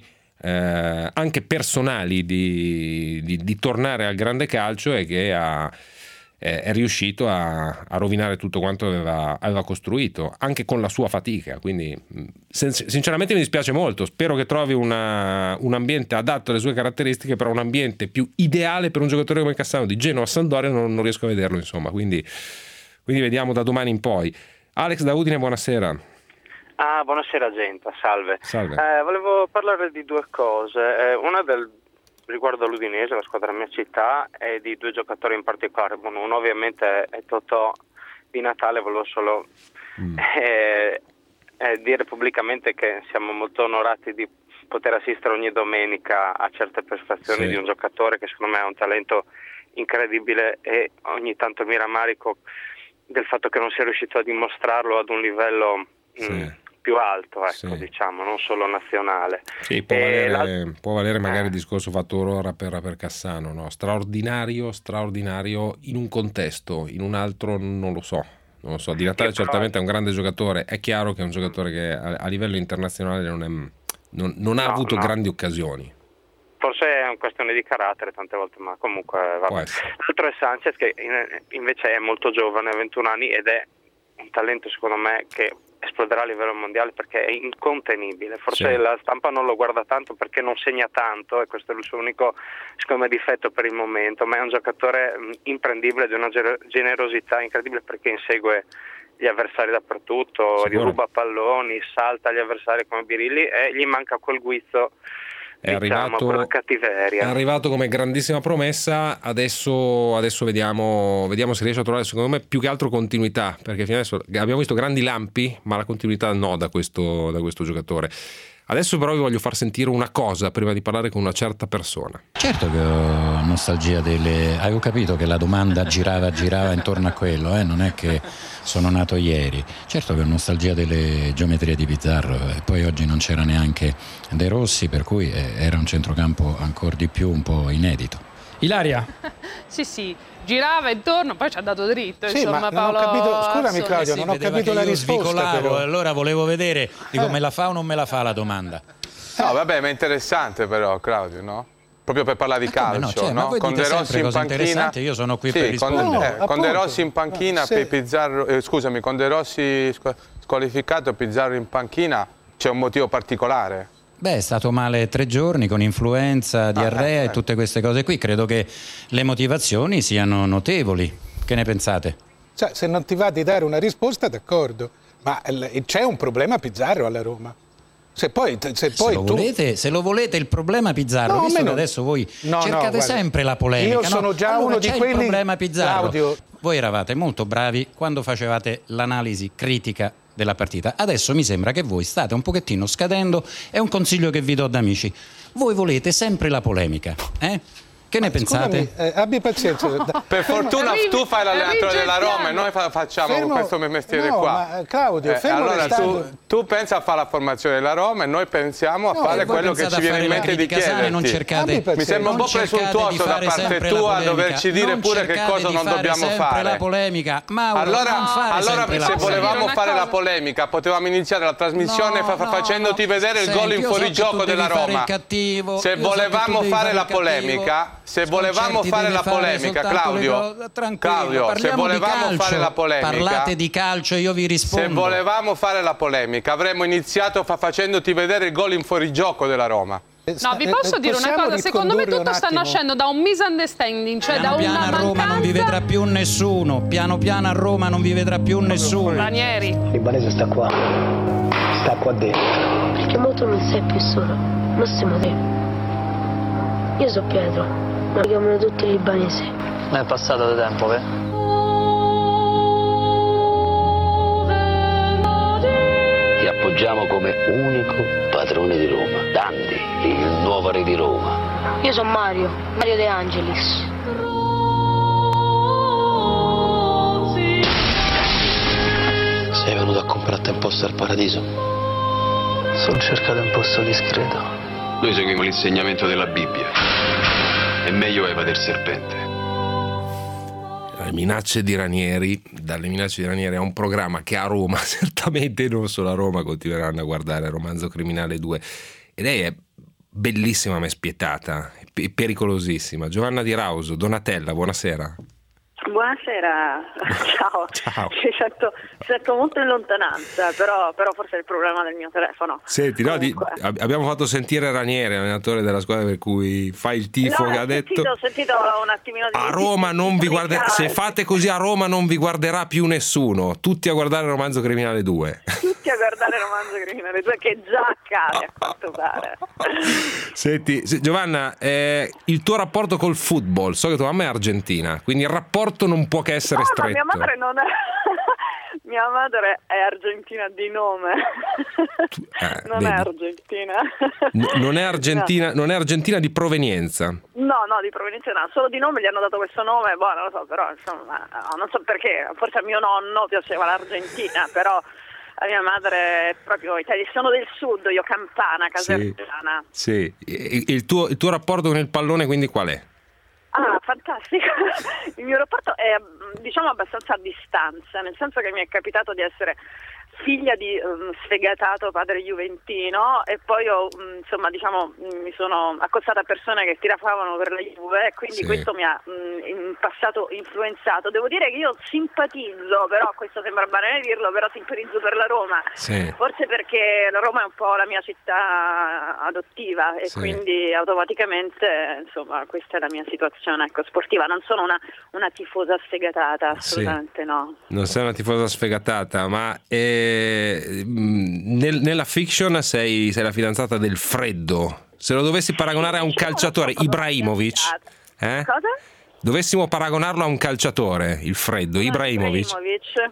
eh, anche personali di, di, di tornare al grande calcio, e che ha, eh, è riuscito a, a rovinare tutto quanto aveva, aveva costruito, anche con la sua fatica. Quindi sen- sinceramente mi dispiace molto, spero che trovi una, un ambiente adatto alle sue caratteristiche, però un ambiente più ideale per un giocatore come Cassano. Di Genova a Sampdoria non, non riesco a vederlo, insomma, quindi, quindi vediamo da domani in poi. Alex da Udine, buonasera. Ah, buonasera Genta, salve. Salve. Eh, volevo parlare di due cose, eh, una del riguardo l'Udinese, la squadra della mia città, e di due giocatori in particolare. Uno ovviamente è Totò Di Natale, volevo solo mm. eh, eh, dire pubblicamente che siamo molto onorati di poter assistere ogni domenica a certe prestazioni sì. di un giocatore che secondo me ha un talento incredibile, e ogni tanto mi rammarico del fatto che non sia riuscito a dimostrarlo ad un livello sì. mh, più alto, ecco, sì. diciamo, non solo nazionale. Sì, può, valere, la... può valere magari il discorso fatto ora per, per Cassano, no? Straordinario, straordinario in un contesto, in un altro non lo so. Non lo so, Di Natale sì, certamente però... è un grande giocatore, è chiaro che è un giocatore che a, a livello internazionale non, è, non, non ha no, avuto no. grandi occasioni. Forse è una questione di carattere tante volte, ma comunque va bene. L'altro è Sanchez, che invece è molto giovane, ha ventuno anni, ed è un talento secondo me che esploderà a livello mondiale perché è incontenibile. Forse sì. la stampa non lo guarda tanto perché non segna tanto, e questo è il suo unico secondo me difetto per il momento, ma è un giocatore imprendibile, di una generosità incredibile, perché insegue gli avversari dappertutto, riruba palloni, salta gli avversari come birilli, e gli manca quel guizzo. È diciamo, arrivato, cattiveria. È arrivato come grandissima promessa, adesso, adesso vediamo, vediamo se riesce a trovare secondo me più che altro continuità, perché fino adesso abbiamo visto grandi lampi ma la continuità no da questo, da questo giocatore. Adesso però vi voglio far sentire una cosa prima di parlare con una certa persona. Certo che ho nostalgia delle... Avevo capito che la domanda girava girava intorno a quello, eh? Non è che sono nato ieri. Certo che ho nostalgia delle geometrie di Pizarro, e poi oggi non c'era neanche De Rossi, per cui era un centrocampo ancora di più un po' inedito. Ilaria? Sì, sì, girava intorno, poi ci ha dato dritto. Sì, insomma, ma Paolo... non ho capito, scusami Claudio, eh sì, non ho capito la risposta. Però. Allora volevo vedere, dico, eh. me la fa o non me la fa la domanda? No, vabbè, ma è interessante però, Claudio, no? Proprio per parlare di calcio, no? Cioè, no? Con De Rossi in panchina, io sono qui sì, per rispondere. Con, eh, no, con De Rossi in panchina, se... Pizzarro, eh, scusami, con De Rossi squalificato e Pizzarro in panchina, c'è un motivo particolare? Beh, è stato male tre giorni con influenza, diarrea ah, eh, e tutte queste cose qui. Credo che le motivazioni siano notevoli. Che ne pensate? Cioè, se non ti va di dare una risposta, d'accordo, ma c'è un problema Pizzarro alla Roma. Se poi, se poi se, lo tu... volete, se lo volete il problema Pizzarro, no, visto che adesso voi no, cercate no, sempre la polemica, io sono no? già allora uno c'è di quelli... il problema Pizzarro. Claudio... Voi eravate molto bravi quando facevate l'analisi critica della partita. Adesso mi sembra che voi state un pochettino scadendo, è un consiglio che vi do da amici. Voi volete sempre la polemica, eh? Che ne pensate? Scusami, eh, abbi pazienza. No. Per fortuna tu fai l'allenatore della Roma e noi fa- facciamo fermo, questo mestiere no, qua. Ma, Claudio, eh, fermo allora restando... tu, tu pensa a fare la formazione della Roma e noi pensiamo a no, fare quello che ci viene in mente di chiederti. Non cercate, Mi sembra un po' presuntuoso da parte tua doverci dire non pure che cosa non dobbiamo fare. La polemica. Mauro, allora, non fare allora se la volevamo fare cosa. la polemica potevamo iniziare la trasmissione no, fa- no, facendoti no. vedere il Senti, gol in fuorigioco so della Roma. Cattivo, se volevamo so fare la fare polemica, se volevamo fare la polemica, Claudio, Claudio, se volevamo fare la polemica, parlate di calcio, io vi rispondo. Se volevamo fare la polemica, avremmo iniziato fa- facendoti vedere il gol in fuorigioco della Roma. No, vi posso dire una cosa, secondo me tutto sta nascendo da un misunderstanding, cioè piano da una piano a Roma mancanza... non vi vedrà più nessuno, piano piano a Roma non vi vedrà più nessuno. Ranieri. Libanese sta qua, sta qua dentro. Perché molto non sei più solo, non siamo te. Io sono Pietro, ma mi chiamano tutti libanesi. Ma è passato da tempo, eh? Ti appoggiamo come unico padrone di Roma. Dandi, il nuovo re di Roma. Io sono Mario, Mario De Angelis. Sei venuto a comprarti un posto al paradiso? Sono cercato un posto discreto. Noi seguiamo l'insegnamento della Bibbia. È meglio Eva del serpente. Le minacce di Ranieri, dalle minacce di Ranieri a un programma che a Roma, certamente non solo a Roma, continueranno a guardare Romanzo Criminale due. E lei è bellissima ma spietata, è pericolosissima. Giovanna Di Rauso, Donatella, buonasera. Buonasera, ciao. Ciao. Ci sento, ci sento molto in lontananza, però, però forse è il problema del mio telefono. Senti, no, di, ab- abbiamo fatto sentire Ranieri, allenatore della squadra per cui fai il tifo, No, che ha ho detto sentito, ho sentito un attimino di a Roma non vi guarderà, se fate così a Roma non vi guarderà più nessuno, tutti a guardare Romanzo Criminale due. tutti a guardare Romanzo Criminale due, che già accade a quanto pare. Senti, se- Giovanna, eh, il tuo rapporto col football, so che tua mamma è argentina, quindi il rapporto non può che essere No, ma stretto. mia madre non è mia madre è argentina di nome. Eh, non vedi. è argentina. N- non è argentina, non è argentina di provenienza. No, no, di provenienza no, solo di nome gli hanno dato questo nome, boh, non lo so, però insomma, non so perché, forse a mio nonno piaceva l'Argentina, però a mia madre è proprio italiana, sono del sud, io campana, casertana. Sì. Il, il tuo, il tuo rapporto con il pallone quindi qual è? Ah, fantastico. Il mio rapporto è, diciamo, abbastanza a distanza, nel senso che mi è capitato di essere figlia di um, sfegatato padre juventino e poi ho, um, insomma, diciamo, um, mi sono accostata a persone che tirafavano per la Juve e quindi Sì. questo mi ha um, in passato influenzato. Devo dire che io simpatizzo, però questo sembra banale dirlo, però simpatizzo per la Roma. Sì. Forse perché la Roma è un po' la mia città adottiva e Sì. quindi automaticamente, insomma, questa è la mia situazione, ecco, sportiva. Non sono una, una tifosa sfegatata, assolutamente no. Non sei una tifosa sfegatata, ma eh, mh, nel- nella fiction sei, sei la fidanzata del freddo. Se lo dovessi paragonare a un calciatore, Ibrahimovic, eh? Cosa? Dovessimo paragonarlo a un calciatore, il freddo, Ibrahimovic. Ibrahimovic.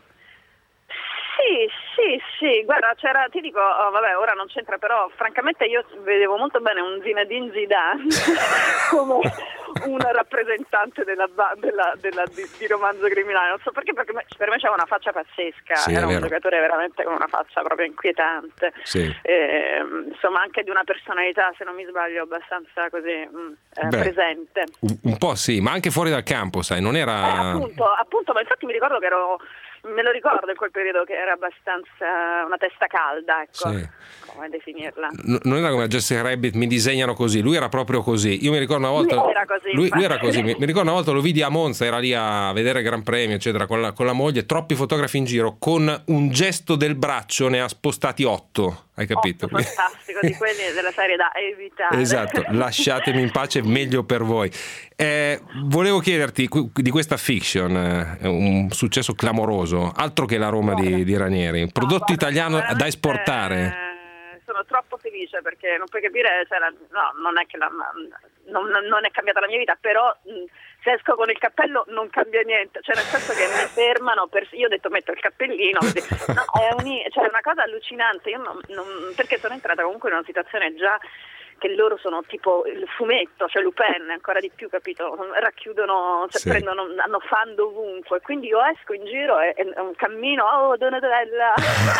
Sì, sì, sì, guarda, c'era, ti dico, oh, vabbè, ora non c'entra, però francamente io vedevo molto bene un Zinedine Zidane come un rappresentante della, ba- della, della- di, di Romanzo Criminale, non so perché, perché me- per me c'era una faccia pazzesca, Sì, è era un vero. giocatore veramente con una faccia proprio inquietante, Sì. e, insomma anche di una personalità, se non mi sbaglio, abbastanza così mh, eh, Beh. presente. Un, un po' sì, ma anche fuori dal campo, sai, non Eh, era... appunto, appunto, ma infatti mi ricordo che ero, me lo ricordo in quel periodo che era abbastanza una testa calda, ecco, Sì. come definirla. N- non era come Jessica Rabbit, mi disegnano così, lui era proprio così. Io mi ricordo una volta Lui era così, lui, lui infatti. era così. Mi, mi ricordo una volta lo vidi a Monza, era lì a vedere Gran Premio eccetera con la, con la moglie, troppi fotografi in giro, con un gesto del braccio ne ha spostati otto, hai capito? Otto, fantastico, di quelli della serie da evitare. Esatto, lasciatemi in pace, meglio per voi. Eh, volevo chiederti qu- di questa fiction, eh, un successo clamoroso, altro che la Roma di, di Ranieri, prodotto italiano da esportare. Sono troppo felice perché non puoi capire, cioè, la- no, non è che la, non, non è cambiata la mia vita, però mh, se esco con il cappello non cambia niente, cioè nel senso che mi fermano, per, io ho detto metto il cappellino, così. No, è, un, cioè, è una cosa allucinante, io non, non- perché sono entrata comunque in una situazione già che loro sono tipo il fumetto, cioè Lupin, ancora di più, capito? Racchiudono, cioè Sì. prendono, hanno fan dovunque, quindi io esco in giro e, e un cammino, oh Donatella,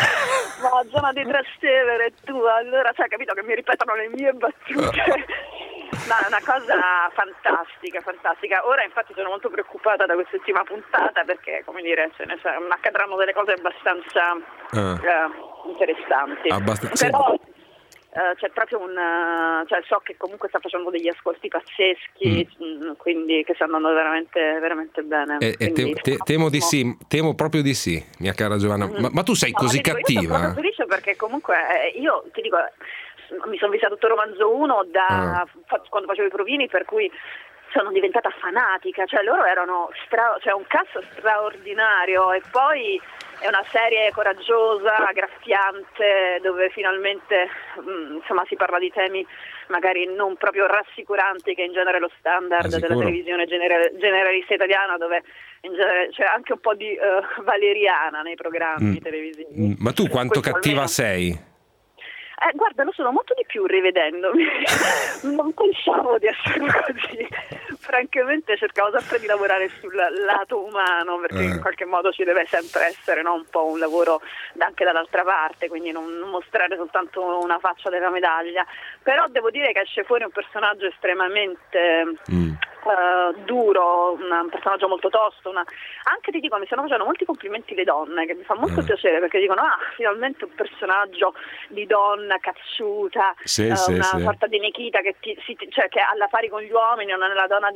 no, zona di Trastevere, tu, allora, cioè, capito, che mi ripetono le mie battute. No, è una cosa fantastica, fantastica. Ora infatti sono molto preoccupata da quest'ultima puntata perché, come dire, ce ne sa- accadranno delle cose abbastanza Ah. eh, interessanti. Abbastanza- Però eh, c'è proprio un eh, cioè so che comunque sta facendo degli ascolti pazzeschi, mh, quindi che stanno andando veramente veramente bene. E, e Quindi, te- te- temo di sì, temo proprio di sì, mia cara Giovanna. Ma, ma tu sei no, così ma dico, io sono cattiva? proprio felice perché comunque eh, io ti dico, mi sono vista tutto Romanzo uno da Ah. fa- quando facevo i provini, per cui sono diventata fanatica, cioè loro erano stra- cioè un cast straordinario e poi è una serie coraggiosa, graffiante, dove finalmente mh, insomma si parla di temi magari non proprio rassicuranti, che in genere è lo standard Ah, della sicuro. televisione genere- generalista italiana, dove in genere c'è anche un po' di eh, valeriana nei programmi Mm. televisivi. Mm, Ma tu quanto Questo cattiva almeno. sei? Eh, guarda, lo sono molto di più rivedendomi. Non pensavo di essere così. Francamente cercavo sempre di lavorare sul lato umano, perché Eh. in qualche modo ci deve sempre essere, no? Un po' un lavoro anche dall'altra parte, quindi non non mostrare soltanto una faccia della medaglia. Però devo dire che esce fuori un personaggio estremamente eh, duro, un personaggio molto tosto. Una... Anche ti dico, mi stanno facendo molti complimenti le donne, che mi fa molto piacere, perché dicono: ah, finalmente un personaggio di donna cazzuta, Sì, eh, sì, una sì. sorta di Nikita che, ti, si, cioè, che è alla pari con gli uomini, non è la donna di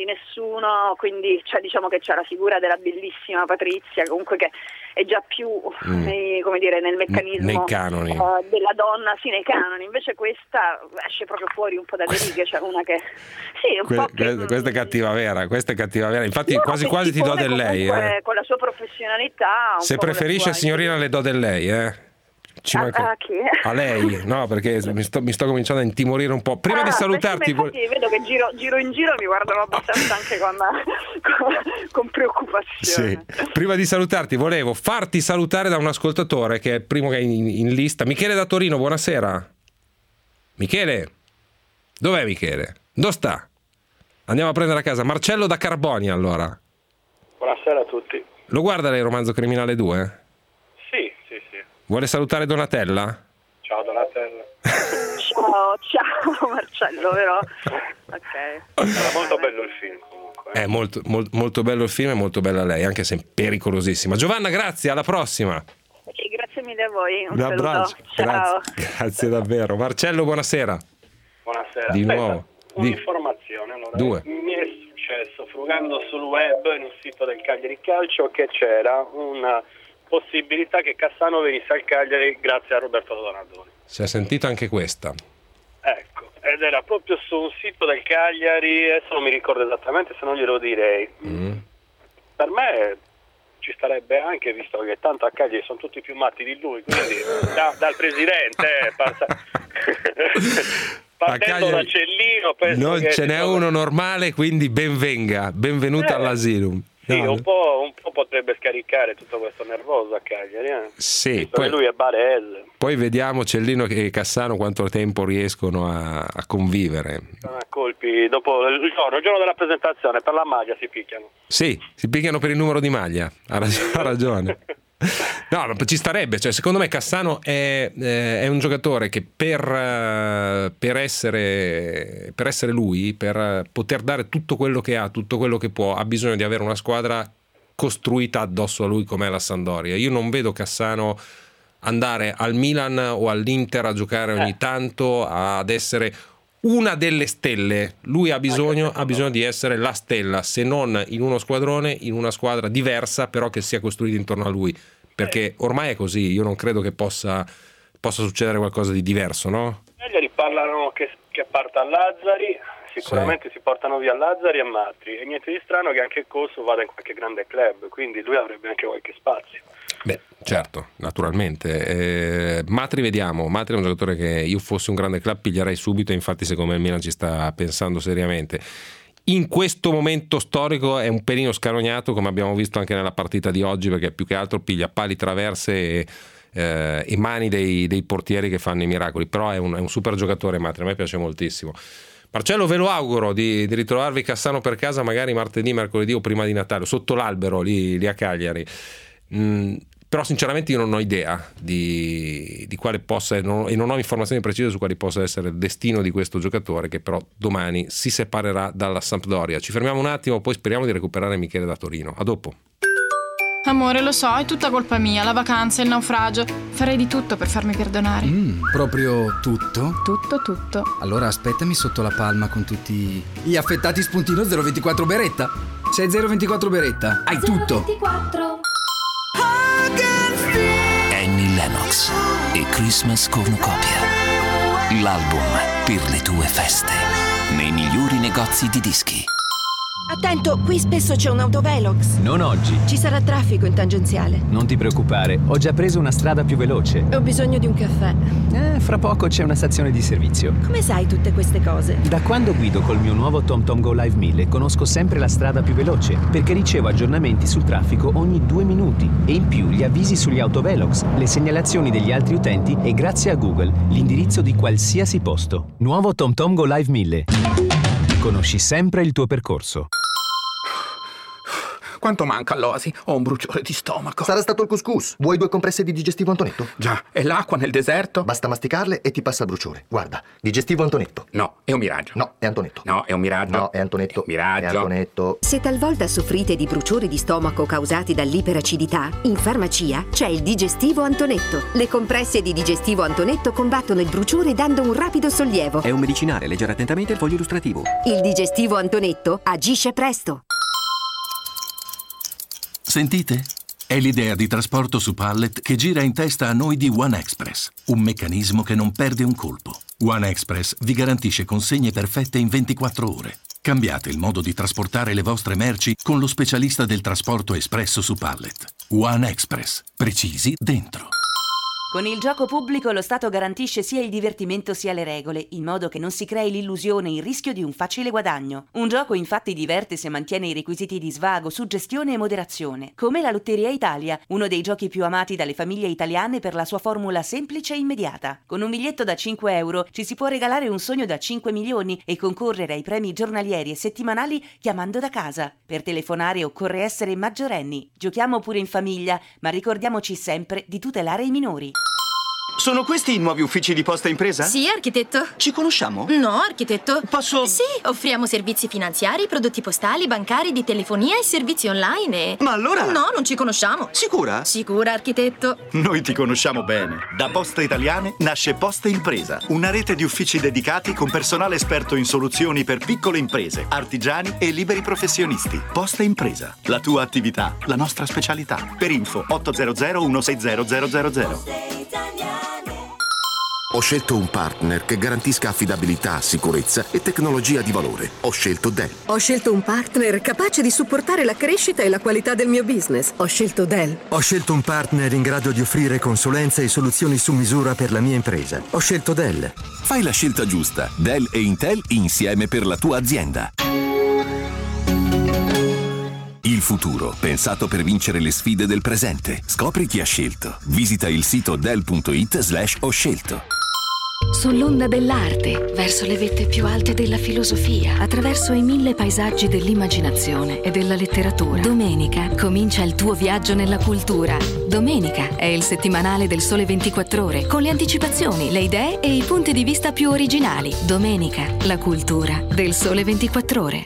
nessuno, quindi cioè, diciamo che c'è la figura della bellissima Patrizia, comunque che è già più mm. nei, come dire, nel meccanismo nei canoni. Uh, della donna, sì, nei canoni. Invece questa esce proprio fuori un po' dalle righe, cioè una che sì, un que- po' che, questa è cattiva vera, questa è cattiva vera. Infatti no, quasi quasi ti do del lei, eh. Con la sua professionalità. Un Se po' preferisce sua... signorina le do del lei, eh. Ci a, manca... a, chi? a lei, no, perché mi sto, mi sto cominciando a intimorire un po'. Prima ah, di salutarti, beh, sì, vedo che giro, giro in giro mi guardano abbastanza anche con, con, con preoccupazione. Sì. Prima di salutarti, volevo farti salutare da un ascoltatore che è il primo che è in, in lista. Michele da Torino, buonasera. Michele, dov'è Michele? Dove sta? Andiamo a prendere a casa. Marcello da Carbonia, allora. Buonasera a tutti. Lo guarda lei Romanzo Criminale due? Sì, sì, sì. Vuole salutare Donatella? Ciao Donatella. Ciao, ciao Marcello, vero? Ok. Era molto bello il film comunque. È molto, molto, molto bello il film e molto bella lei, anche se pericolosissima. Giovanna, grazie, alla prossima. Sì, grazie mille a voi. Un, Un abbraccio. Ciao. Grazie. Grazie davvero. Marcello, buonasera. Buonasera. Di Aspetta, nuovo. un'informazione. Allora, Due. Mi è successo frugando sul web, in un sito del Cagliari Calcio, che c'era una possibilità che Cassano venisse al Cagliari grazie a Roberto Donadoni. Si è sentita anche questa. Ecco, ed era proprio su un sito del Cagliari, adesso non mi ricordo esattamente, se non glielo direi. Mm. Per me ci starebbe anche, visto che tanto a Cagliari sono tutti più matti di lui, quindi da, dal presidente eh, parta... partendo da Cellino penso non che ce n'è trova... uno normale, quindi benvenga, benvenuta eh, all'asilo. Sì, no. un po', un po' potrebbe scaricare tutto questo nervoso a Cagliari, eh? Sì, poi lui è barese. Poi vediamo Cellino e Cassano quanto tempo riescono a, a convivere. A colpi, dopo il giorno, il giorno della presentazione, per la maglia si picchiano. Sì, si picchiano per il numero di maglia, ha, rag- ha ragione. No, ma ci starebbe, cioè, secondo me Cassano è, eh, è un giocatore che per, uh, per, essere, per essere lui, per uh, poter dare tutto quello che ha, tutto quello che può, ha bisogno di avere una squadra costruita addosso a lui come la Sampdoria. Io non vedo Cassano andare al Milan o all'Inter a giocare ogni tanto, ad essere una delle stelle. Lui ha bisogno, ha bisogno di essere la stella, se non in uno squadrone, in una squadra diversa, però che sia costruita intorno a lui, perché ormai è così. Io non credo che possa, possa succedere qualcosa di diverso, no? Gli parlano che, che parta a Lazzari, sicuramente sì. Si portano via Lazzari e Matri, e niente di strano che anche Cosso vada in qualche grande club, quindi lui avrebbe anche qualche spazio. Beh, certo, naturalmente. Eh, Matri vediamo, Matri è un giocatore che io fossi un grande club piglierei subito, e infatti secondo me il Milan ci sta pensando seriamente. In questo momento storico è un pelino scarognato, come abbiamo visto anche nella partita di oggi, perché più che altro piglia pali, traverse e, eh, e mani dei, dei portieri che fanno i miracoli, però è un, è un super giocatore Matri, a me piace moltissimo. Marcello, ve lo auguro di, di ritrovarvi Cassano per casa magari martedì, mercoledì o prima di Natale, sotto l'albero lì, lì a Cagliari. Mm, però sinceramente io non ho idea di, di quale possa e non, e non ho informazioni precise su quali possa essere il destino di questo giocatore, che però domani si separerà dalla Sampdoria. Ci fermiamo un attimo, poi speriamo di recuperare Michele da Torino. A dopo. Amore, lo so, è tutta colpa mia, la vacanza, il naufragio. Farei di tutto per farmi perdonare. Mm, proprio tutto? Tutto, tutto. Allora aspettami sotto la palma con tutti gli affettati spuntino zero ventiquattro Beretta. Sei zero ventiquattro Beretta, hai tutto. zero ventiquattro Annie Lennox e Christmas Cornucopia. L'album per le tue feste. Nei migliori negozi di dischi. Attento, qui spesso c'è un autovelox. Non oggi. Ci sarà traffico in tangenziale. Non ti preoccupare, ho già preso una strada più veloce. Ho bisogno di un caffè. Eh, fra poco c'è una stazione di servizio. Come sai tutte queste cose? Da quando guido col mio nuovo TomTom Go Live mille conosco sempre la strada più veloce, perché ricevo aggiornamenti sul traffico ogni due minuti. E in più gli avvisi sugli autovelox, le segnalazioni degli altri utenti e grazie a Google l'indirizzo di qualsiasi posto. Nuovo TomTom Go Live mille. Conosci sempre il tuo percorso. Quanto manca all'oasi? Ho un bruciore di stomaco. Sarà stato il couscous. Vuoi due compresse di digestivo Antonetto? Già, e l'acqua nel deserto? Basta masticarle e ti passa il bruciore. Guarda, digestivo Antonetto. No, è un miraggio. No, è Antonetto. No, è un miraggio. No, è Antonetto. È un miraggio. È Antonetto. Se talvolta soffrite di bruciori di stomaco causati dall'iperacidità, in farmacia c'è il digestivo Antonetto. Le compresse di digestivo Antonetto combattono il bruciore dando un rapido sollievo. È un medicinale, leggere attentamente il foglio illustrativo. Il digestivo Antonetto agisce presto. Sentite? È l'idea di trasporto su pallet che gira in testa a noi di One Express, un meccanismo che non perde un colpo. One Express vi garantisce consegne perfette in ventiquattro ore. Cambiate il modo di trasportare le vostre merci con lo specialista del trasporto espresso su pallet. One Express. Precisi dentro. Con il gioco pubblico lo Stato garantisce sia il divertimento sia le regole, in modo che non si crei l'illusione e il rischio di un facile guadagno. Un gioco infatti diverte se mantiene i requisiti di svago, suggestione e moderazione, come la Lotteria Italia, uno dei giochi più amati dalle famiglie italiane per la sua formula semplice e immediata. Con un biglietto da cinque euro ci si può regalare un sogno da cinque milioni e concorrere ai premi giornalieri e settimanali chiamando da casa. Per telefonare occorre essere maggiorenni. Giochiamo pure in famiglia, ma ricordiamoci sempre di tutelare i minori. Sono questi i nuovi uffici di Posta Impresa? Sì, architetto. Ci conosciamo? No, architetto. Posso... Sì, offriamo servizi finanziari, prodotti postali, bancari, di telefonia e servizi online e... Ma allora... No, non ci conosciamo. Sicura? Sicura, architetto. Noi ti conosciamo bene. Da Poste Italiane nasce Posta Impresa, una rete di uffici dedicati con personale esperto in soluzioni per piccole imprese, artigiani e liberi professionisti. Posta Impresa, la tua attività, la nostra specialità. Per info otto zero zero uno sei zero zero zero zero. Ho scelto un partner che garantisca affidabilità, sicurezza e tecnologia di valore. Ho scelto Dell. Ho scelto un partner capace di supportare la crescita e la qualità del mio business. Ho scelto Dell. Ho scelto un partner in grado di offrire consulenza e soluzioni su misura per la mia impresa. Ho scelto Dell. Fai la scelta giusta. Dell e Intel insieme per la tua azienda. Il futuro, pensato per vincere le sfide del presente. Scopri chi ha scelto. Visita il sito dell punto it slash ho scelto. Sull'onda dell'arte, verso le vette più alte della filosofia, attraverso i mille paesaggi dell'immaginazione e della letteratura. Domenica comincia il tuo viaggio nella cultura. Domenica è il settimanale del Sole ventiquattro Ore, con le anticipazioni, le idee e i punti di vista più originali. Domenica, la cultura del Sole ventiquattro Ore.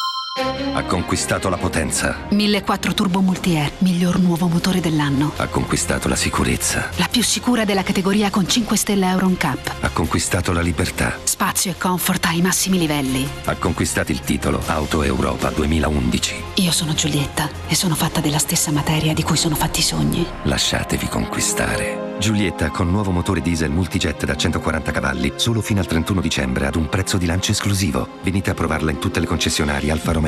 Ha conquistato la potenza. millequattrocento Turbo Multi-Air, miglior nuovo motore dell'anno. Ha conquistato la sicurezza. La più sicura della categoria con cinque stelle Euro N C A P. Ha conquistato la libertà. Spazio e comfort ai massimi livelli. Ha conquistato il titolo Auto Europa duemilaundici. Io sono Giulietta e sono fatta della stessa materia di cui sono fatti i sogni. Lasciatevi conquistare. Giulietta con nuovo motore diesel multijet da centoquaranta cavalli, solo fino al trentuno dicembre ad un prezzo di lancio esclusivo. Venite a provarla in tutte le concessionarie Alfa Romeo.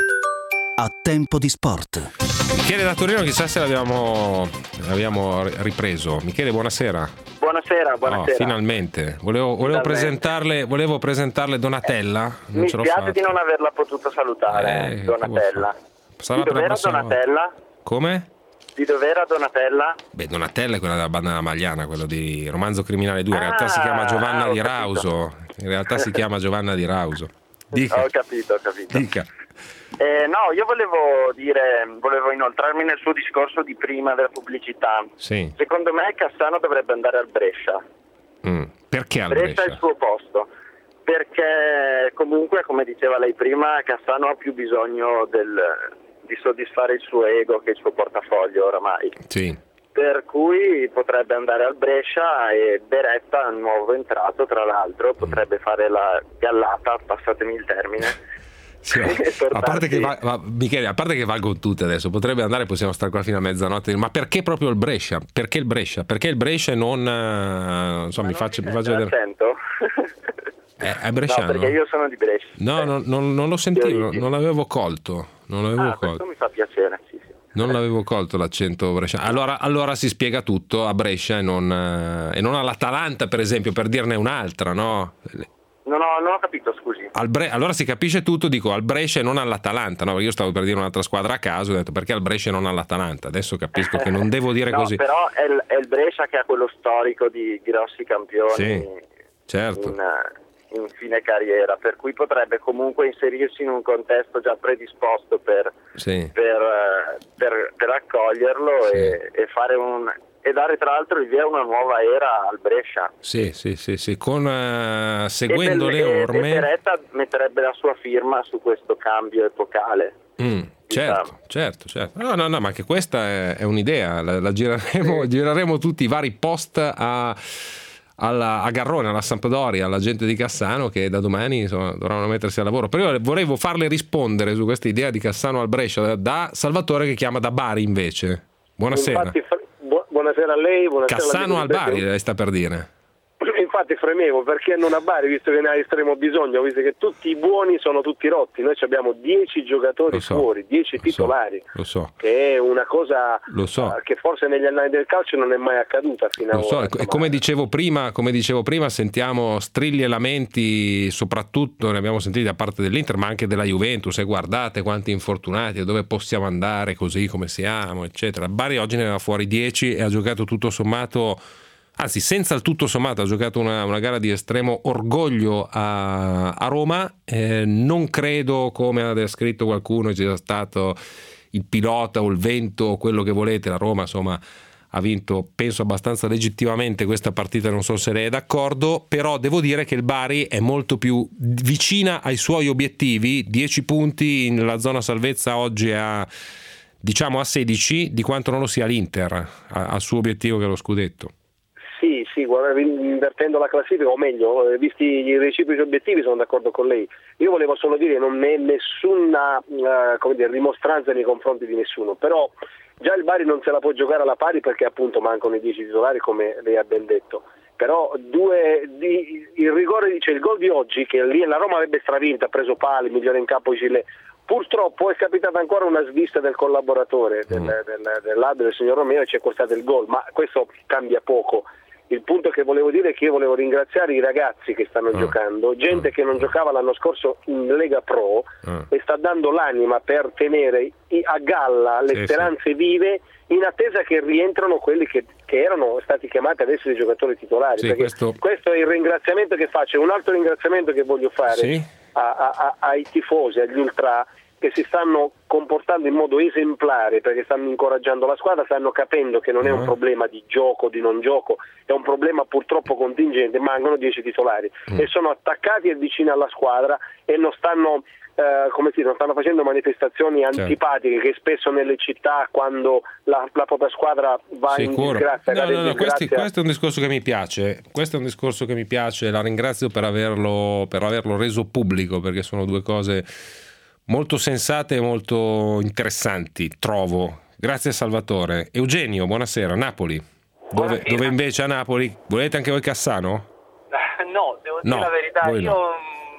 A tempo di sport. Michele da Torino, chissà se l'abbiamo, l'abbiamo ripreso. Michele, buonasera. Buonasera, buonasera. Oh, finalmente. Volevo, volevo, presentarle, volevo presentarle Donatella. Non Mi ce l'ho spiace fatta. di non averla potuta salutare, Eh, Donatella. Sarà Di per la dov'era prossima volta. Donatella? Come? Di dov'era Donatella? Beh, Donatella è quella della banda Magliana, quello di Romanzo Criminale due. In realtà Ah, si chiama Giovanna ho di capito. Rauso. In realtà si chiama Giovanna di Rauso. Dica. Ho capito, ho capito. Dica. Eh, no, io volevo dire, volevo inoltrarmi nel suo discorso di prima della pubblicità. Sì. Secondo me Cassano dovrebbe andare al Brescia. Mm. Perché al Brescia Brescia? è il suo posto. Perché comunque, come diceva lei prima, Cassano ha più bisogno del, di soddisfare il suo ego che il suo portafoglio oramai. Sì. Per cui potrebbe andare al Brescia e Beretta, nuovo entrato tra l'altro, potrebbe fare la gallata, passatemi il termine. Sì, a parte che va, va, Michele, a parte che valgono tutte adesso, potrebbe andare, possiamo stare qua fino a mezzanotte. Ma perché proprio il Brescia? Perché il Brescia? Perché il Brescia e non, uh, insomma, mi faccio, mi faccio vedere. L'accento? È, è bresciano? No, perché io sono di Brescia. No, no, non, non lo sentivo, non l'avevo colto. Non l'avevo Ah, colto. questo mi fa piacere, sì, sì. Non l'avevo colto l'accento bresciano. Allora, allora si spiega tutto a Brescia e non, eh, e non all'Atalanta, per esempio, per dirne un'altra, no? Non ho, non ho capito, scusi. Al Bre- allora si capisce tutto, dico al Brescia e non all'Atalanta, no? Perché io stavo per dire un'altra squadra a caso, ho detto perché al Brescia e non all'Atalanta. Adesso capisco che non devo dire no, così. Però è il, è il Brescia che ha quello storico di grossi campioni. Sì, certo. In, in fine carriera, per cui potrebbe comunque inserirsi in un contesto già predisposto per, sì. per, per, per accoglierlo sì. e, e fare un e dare tra l'altro il via a una nuova era al Brescia. Sì, sì, sì, sì. Con uh, seguendo e le orme. E Beretta metterebbe la sua firma su questo cambio epocale. Mm, certo, certo, certo. No, no, no, ma anche questa è, è un'idea. La, la gireremo, sì. gireremo tutti i vari post a, alla, a Garrone, alla Sampdoria, alla gente di Cassano che da domani insomma, dovranno mettersi al lavoro. Però volevo farle rispondere su questa idea di Cassano al Brescia da Salvatore che chiama da Bari invece. Buonasera. Infatti, buonasera a lei. Buonasera Cassano al Bari, lei sta per dire. Infatti fremevo perché non a Bari, visto che ne ha estremo bisogno, visto che tutti i buoni sono tutti rotti. Noi abbiamo dieci giocatori so, fuori, dieci titolari, lo so. che è una cosa lo so. uh, che forse negli annali del calcio non è mai accaduta fino lo a so. ora. E come dicevo prima, come dicevo prima, sentiamo strilli e lamenti, soprattutto ne abbiamo sentiti da parte dell'Inter, ma anche della Juventus. E guardate quanti infortunati e dove possiamo andare così come siamo, eccetera. Bari oggi ne aveva fuori dieci e ha giocato tutto sommato. Anzi, senza il tutto sommato ha giocato una, una gara di estremo orgoglio a, a Roma. Eh, non credo, come ha descritto qualcuno, sia stato il pilota o il vento o quello che volete. La Roma, insomma, ha vinto, penso, abbastanza legittimamente questa partita. Non so se lei è d'accordo, però devo dire che il Bari è molto più vicina ai suoi obiettivi. dieci punti nella zona salvezza oggi a, diciamo, a sedici, di quanto non lo sia l'Inter al suo obiettivo che è lo scudetto. Sì, sì, guarda, invertendo la classifica, o meglio, visti i reciproci obiettivi, sono d'accordo con lei. Io volevo solo dire, non è nessuna uh, come dire, rimostranza nei confronti di nessuno, però già il Bari non se la può giocare alla pari perché appunto mancano i dieci titolari, come lei ha ben detto. Però due, di, il rigore, cioè il gol di oggi, che lì la Roma avrebbe stravinta, ha preso pali, migliore in campo Gillet. Purtroppo è capitata ancora una svista del collaboratore del, del, dell'A B del signor Romeo e ci è costato il gol, ma questo cambia poco. Il punto che volevo dire è che io volevo ringraziare i ragazzi che stanno uh, giocando, gente uh, che non giocava l'anno scorso in Lega Pro uh, e sta dando l'anima per tenere a galla le sì, speranze sì. vive, in attesa che rientrano quelli che, che erano stati chiamati ad essere i giocatori titolari. Sì, perché questo... questo è il ringraziamento che faccio. Un altro ringraziamento che voglio fare sì? a, a, a, ai tifosi, agli ultra, che si stanno comportando in modo esemplare perché stanno incoraggiando la squadra, stanno capendo che non è un problema di gioco, di non gioco, è un problema purtroppo contingente, mancano dieci titolari mm. e sono attaccati e vicini alla squadra e non stanno eh, come si dice, non stanno facendo manifestazioni antipatiche certo. che spesso nelle città quando la, la propria squadra va Sicuro. in disgrazia. No, no, no, disgrazia. Questi, questo è un discorso che mi piace, questo è un discorso che mi piace, la ringrazio per averlo, per averlo reso pubblico, perché sono due cose molto sensate e molto interessanti, trovo. Grazie Salvatore. Eugenio, buonasera. Napoli. Dove, buonasera. dove invece a Napoli volete anche voi Cassano? No, devo dire no, la verità, io no.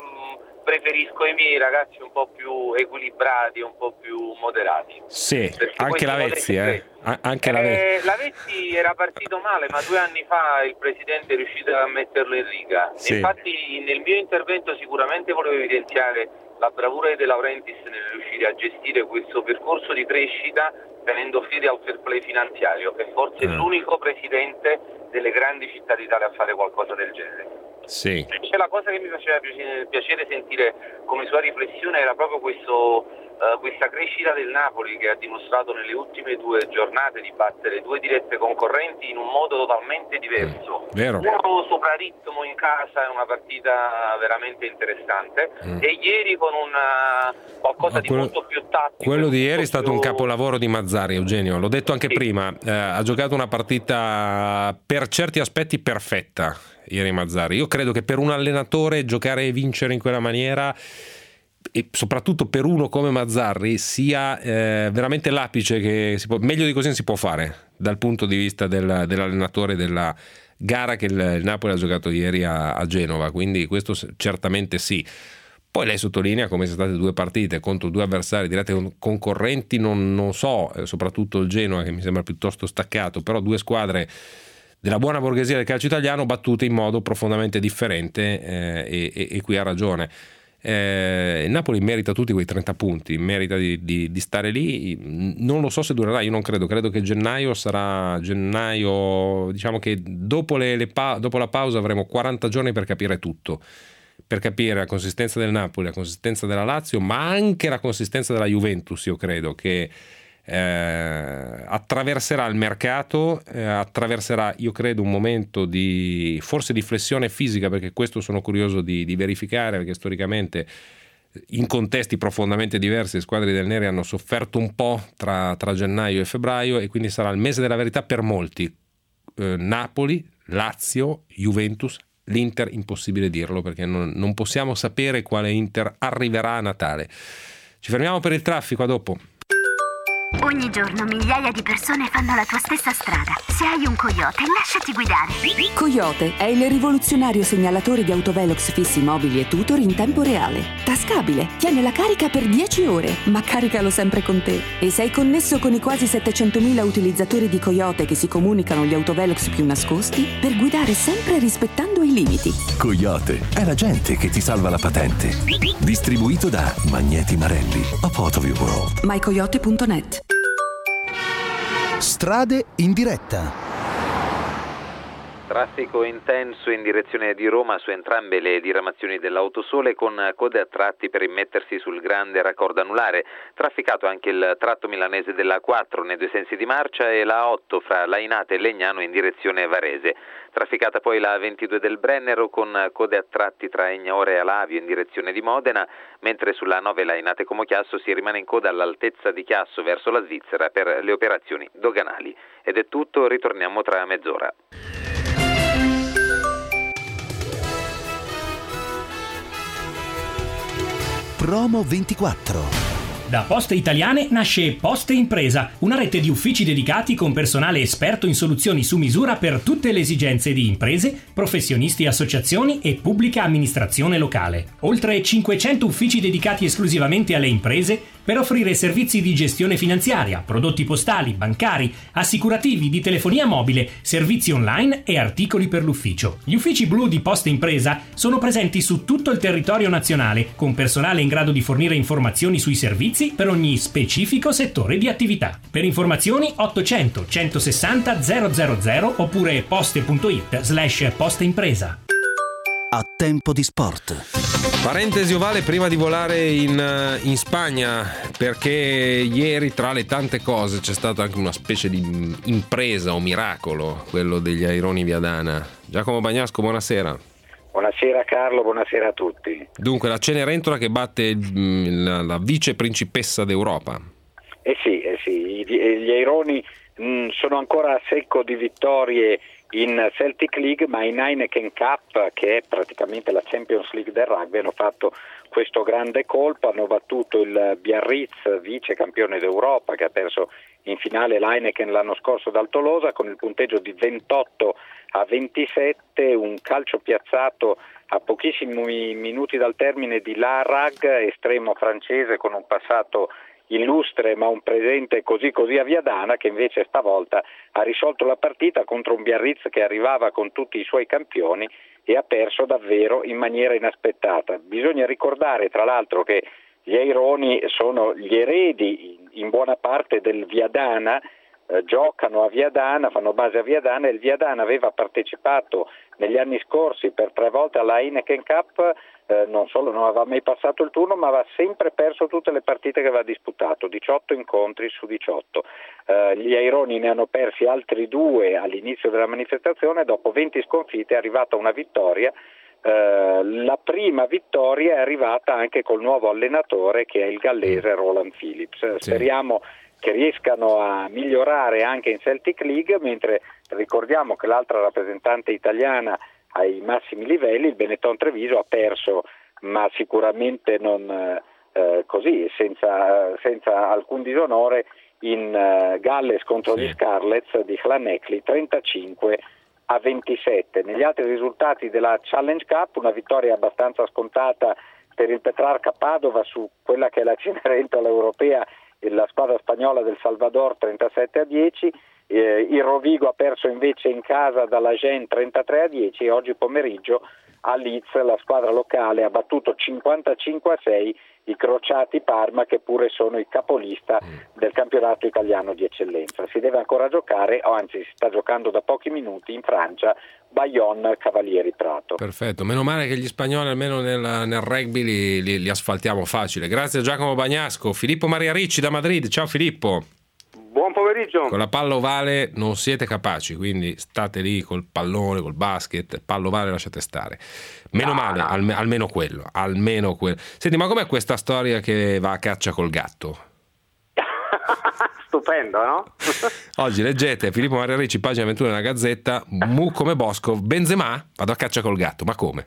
preferisco i miei ragazzi un po' più equilibrati, un po' più moderati. Sì, anche Lavezzi, eh. Anche eh, Lavezzi. Lavezzi era partito male, ma due anni fa il presidente è riuscito a metterlo in riga. Sì. Infatti nel mio intervento sicuramente volevo evidenziare la bravura di De Laurentiis nel riuscire a gestire questo percorso di crescita tenendo fede al fair play finanziario, che forse mm. è l'unico presidente delle grandi città d'Italia a fare qualcosa del genere. Sì. C'è la cosa che mi faceva piacere, piacere sentire come sua riflessione era proprio questo, uh, questa crescita del Napoli, che ha dimostrato nelle ultime due giornate di battere due dirette concorrenti in un modo totalmente diverso. Mm, vero. Uno sopra ritmo in casa, è una partita veramente interessante, mm. e ieri con una qualcosa Ma quello, di molto più tattico. Quello di ieri è stato più... un capolavoro di Mazzarri, Eugenio, l'ho detto anche sì. prima, eh, ha giocato una partita per certi aspetti perfetta ieri Mazzarri. Io credo che per un allenatore giocare e vincere in quella maniera, e soprattutto per uno come Mazzarri, sia eh, veramente l'apice che si può, meglio di così non si può fare dal punto di vista del, dell'allenatore, della gara che il, il Napoli ha giocato ieri a, a Genova, quindi questo certamente sì. Poi lei sottolinea come siano state due partite contro due avversari diretti concorrenti, non, non so, soprattutto il Genoa che mi sembra piuttosto staccato, però due squadre della buona borghesia del calcio italiano battute in modo profondamente differente, eh, e, e qui ha ragione. Eh, il Napoli merita tutti quei trenta punti, merita di, di, di stare lì. Non lo so se durerà, io non credo, credo che gennaio sarà gennaio, diciamo che dopo, le, le pa- dopo la pausa avremo quaranta giorni per capire tutto. per capire la consistenza del Napoli, la consistenza della Lazio, ma anche la consistenza della Juventus, io credo che eh, attraverserà il mercato, eh, attraverserà, io credo, un momento di forse di flessione fisica, perché questo sono curioso di, di verificare, perché storicamente in contesti profondamente diversi le squadre del Neri hanno sofferto un po' tra, tra gennaio e febbraio, e quindi sarà il mese della verità per molti. eh, Napoli, Lazio, Juventus, l'Inter impossibile dirlo, perché non, non possiamo sapere quale Inter arriverà a Natale. Ci fermiamo per il traffico, a dopo. Ogni giorno migliaia di persone fanno la tua stessa strada. Se hai un Coyote, lasciati guidare. Coyote è il rivoluzionario segnalatore di autovelox fissi mobili e tutor in tempo reale. Tascabile, tiene la carica per dieci ore, ma caricalo sempre con te. E sei connesso con i quasi settecentomila utilizzatori di Coyote che si comunicano agli autovelox più nascosti per guidare sempre rispettando i limiti. Coyote, è la gente che ti salva la patente. Distribuito da Magneti Marelli, a part of your world. my coyote punto net. Strade in diretta. Traffico intenso in direzione di Roma su entrambe le diramazioni dell'Autosole, con code a tratti per immettersi sul grande raccordo anulare. Trafficato anche il tratto milanese della A quattro nei due sensi di marcia e la A otto fra Lainate e Legnano in direzione Varese. Trafficata poi la A ventidue del Brennero con code a tratti tra Egnaore e Alavio in direzione di Modena, mentre sulla A nove Lainate Como Chiasso si rimane in coda all'altezza di Chiasso verso la Svizzera per le operazioni doganali. Ed è tutto, ritorniamo tra mezz'ora. Promo ventiquattro. Da Poste Italiane nasce Poste Impresa, una rete di uffici dedicati con personale esperto in soluzioni su misura per tutte le esigenze di imprese, professionisti, associazioni e pubblica amministrazione locale. Oltre cinquecento uffici dedicati esclusivamente alle imprese per offrire servizi di gestione finanziaria, prodotti postali, bancari, assicurativi, di telefonia mobile, servizi online e articoli per l'ufficio. Gli uffici blu di Poste Impresa sono presenti su tutto il territorio nazionale, con personale in grado di fornire informazioni sui servizi per ogni specifico settore di attività. Per informazioni ottocento centosessanta zero zero zero oppure poste.it slash posteimpresa. A tempo di sport. Parentesi ovale prima di volare in, in Spagna, perché ieri tra le tante cose c'è stata anche una specie di impresa o miracolo, quello degli aironi Viadana. Giacomo Bagnasco, buonasera. Buonasera Carlo, buonasera a tutti. Dunque, la Cenerentola che batte la, la vice principessa d'Europa. Eh sì, eh sì, gli aironi mh, sono ancora a secco di vittorie in Celtic League, ma in Heineken Cup, che è praticamente la Champions League del rugby, hanno fatto questo grande colpo, hanno battuto il Biarritz, vice campione d'Europa, che ha perso in finale l'Heineken l'anno scorso dal Tolosa con il punteggio di ventotto a ventisette, un calcio piazzato a pochissimi minuti dal termine di Larag, estremo francese con un passato illustre ma un presente così così a Viadana, che invece stavolta ha risolto la partita contro un Biarritz che arrivava con tutti i suoi campioni e ha perso davvero in maniera inaspettata. Bisogna ricordare tra l'altro che gli aironi sono gli eredi in buona parte del Viadana, eh, giocano a Viadana, fanno base a Viadana, e il Viadana aveva partecipato negli anni scorsi per tre volte alla Heineken Cup. Eh, non solo non aveva mai passato il turno, ma aveva sempre perso tutte le partite che aveva disputato, diciotto incontri su diciotto. Eh, gli aironi ne hanno persi altri due all'inizio della manifestazione, dopo venti sconfitte è arrivata una vittoria. Eh, la prima vittoria è arrivata anche col nuovo allenatore, che è il gallese Roland Phillips. Sì. Speriamo che riescano a migliorare anche in Celtic League, mentre ricordiamo che l'altra rappresentante italiana ai massimi livelli, il Benetton Treviso, ha perso, ma sicuramente non eh, così, senza, senza alcun disonore, in uh, Galles contro sì. gli Scarlets di Llanelli, trentacinque a ventisette. Negli altri risultati della Challenge Cup, una vittoria abbastanza scontata per il Petrarca Padova su quella che è la Cenerentola europea, e la squadra spagnola del Salvador, trentasette a dieci. Eh, il Rovigo ha perso invece in casa dalla Gen trentatré a dieci, e oggi pomeriggio a Leeds la squadra locale ha battuto cinquantacinque a sei i Crociati Parma, che pure sono i capolista del campionato italiano di eccellenza. Si deve ancora giocare, o anzi si sta giocando da pochi minuti in Francia, Bayonne Cavalieri Prato. Perfetto, meno male che gli spagnoli almeno nel, nel rugby li, li, li asfaltiamo facile. Grazie a Giacomo Bagnasco. Filippo Maria Ricci da Madrid, ciao Filippo. Buon pomeriggio. Con la palla ovale non siete capaci, quindi state lì col pallone, col basket, palla ovale lasciate stare. Meno no, male, no. Alme, almeno quello, almeno quello. Senti, ma com'è questa storia che va a caccia col gatto? Stupendo, no? Oggi leggete Filippo Maria Ricci, pagina ventuno della Gazzetta, mu come Bosco, Benzema, vado a caccia col gatto, ma come?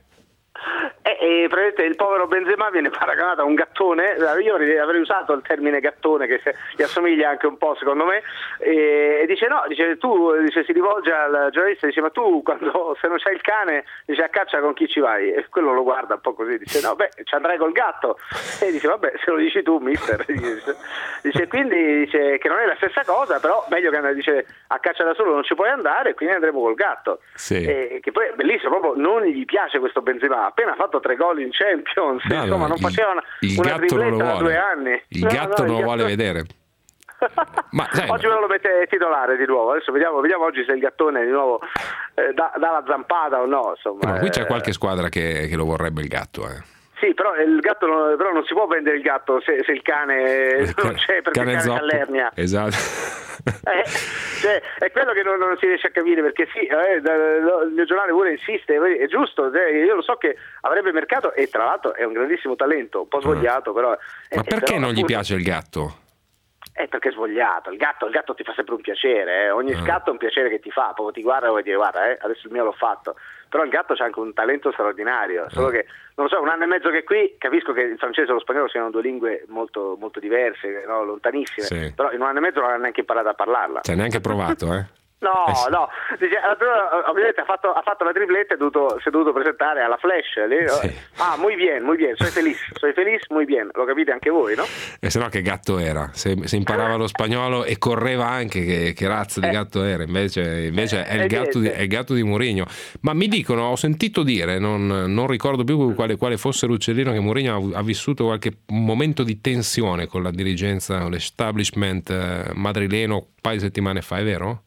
E praticamente il povero Benzema viene paragonato a un gattone. Io avrei usato il termine gattone, che gli assomiglia anche un po' secondo me, e, e dice no, dice tu, dice, si rivolge al giornalista, dice ma tu quando se non c'hai il cane, dice a caccia con chi ci vai? E quello lo guarda un po' così, dice no beh ci andrai col gatto, e dice vabbè se lo dici tu mister, dice, dice quindi dice che non è la stessa cosa, però meglio che andare, dice a caccia da solo non ci puoi andare, quindi andremo col gatto. Sì. E, che poi è bellissimo, proprio non gli piace questo Benzema, ha appena fatto tre gol in Champions, no, insomma non faceva una, il una gatto non lo da vuole. due anni. Il no, gatto no, non il lo vuole gatto... vedere. Ma, sai, oggi me lo mette titolare di nuovo, adesso vediamo, vediamo oggi se il gattone di nuovo eh, dà, dà la zampata o no, insomma. No, qui c'è eh... qualche squadra che, che lo vorrebbe il gatto, eh. Sì, però il gatto non, però non si può vendere il gatto se, se il cane il non c'è, perché cane il cane c'ha l'ernia. Esatto. Eh, cioè, è quello che non, non si riesce a capire, perché sì, eh, il mio giornale pure insiste, è giusto, eh, io lo so che avrebbe mercato, e tra l'altro è un grandissimo talento, un po' svogliato, però. Ma eh, perché però, non appunto, gli piace il gatto? È perché è svogliato, il gatto, il gatto ti fa sempre un piacere, eh. Ogni Ah. scatto è un piacere che ti fa, proprio ti guarda e vuoi dire guarda, eh, adesso il mio l'ho fatto, però il gatto c'ha anche un talento straordinario, solo che, non lo so, un anno e mezzo che è qui, capisco che il francese e lo spagnolo siano due lingue molto, molto diverse, no? Lontanissime, Sì. però in un anno e mezzo non ha neanche imparato a parlarla. Ci hai neanche provato, eh? No, Eh sì. no, dice, allora, ovviamente ha fatto, ha fatto la tripletta e dovuto, si è dovuto presentare alla Flash lì. Sì. Ah, muy bien, muy bien, soy feliz, soy feliz, muy bien, lo capite anche voi, no? E se no che gatto era? Se, se imparava lo spagnolo e correva anche, che, che razza di gatto era? Invece, invece è, il Eh, gatto di, è il gatto di Mourinho. Ma mi dicono, ho sentito dire, non, non ricordo più quale, quale fosse l'uccellino, che Mourinho ha, ha vissuto qualche momento di tensione con la dirigenza, l'establishment eh, madrileno un paio di settimane fa, è vero?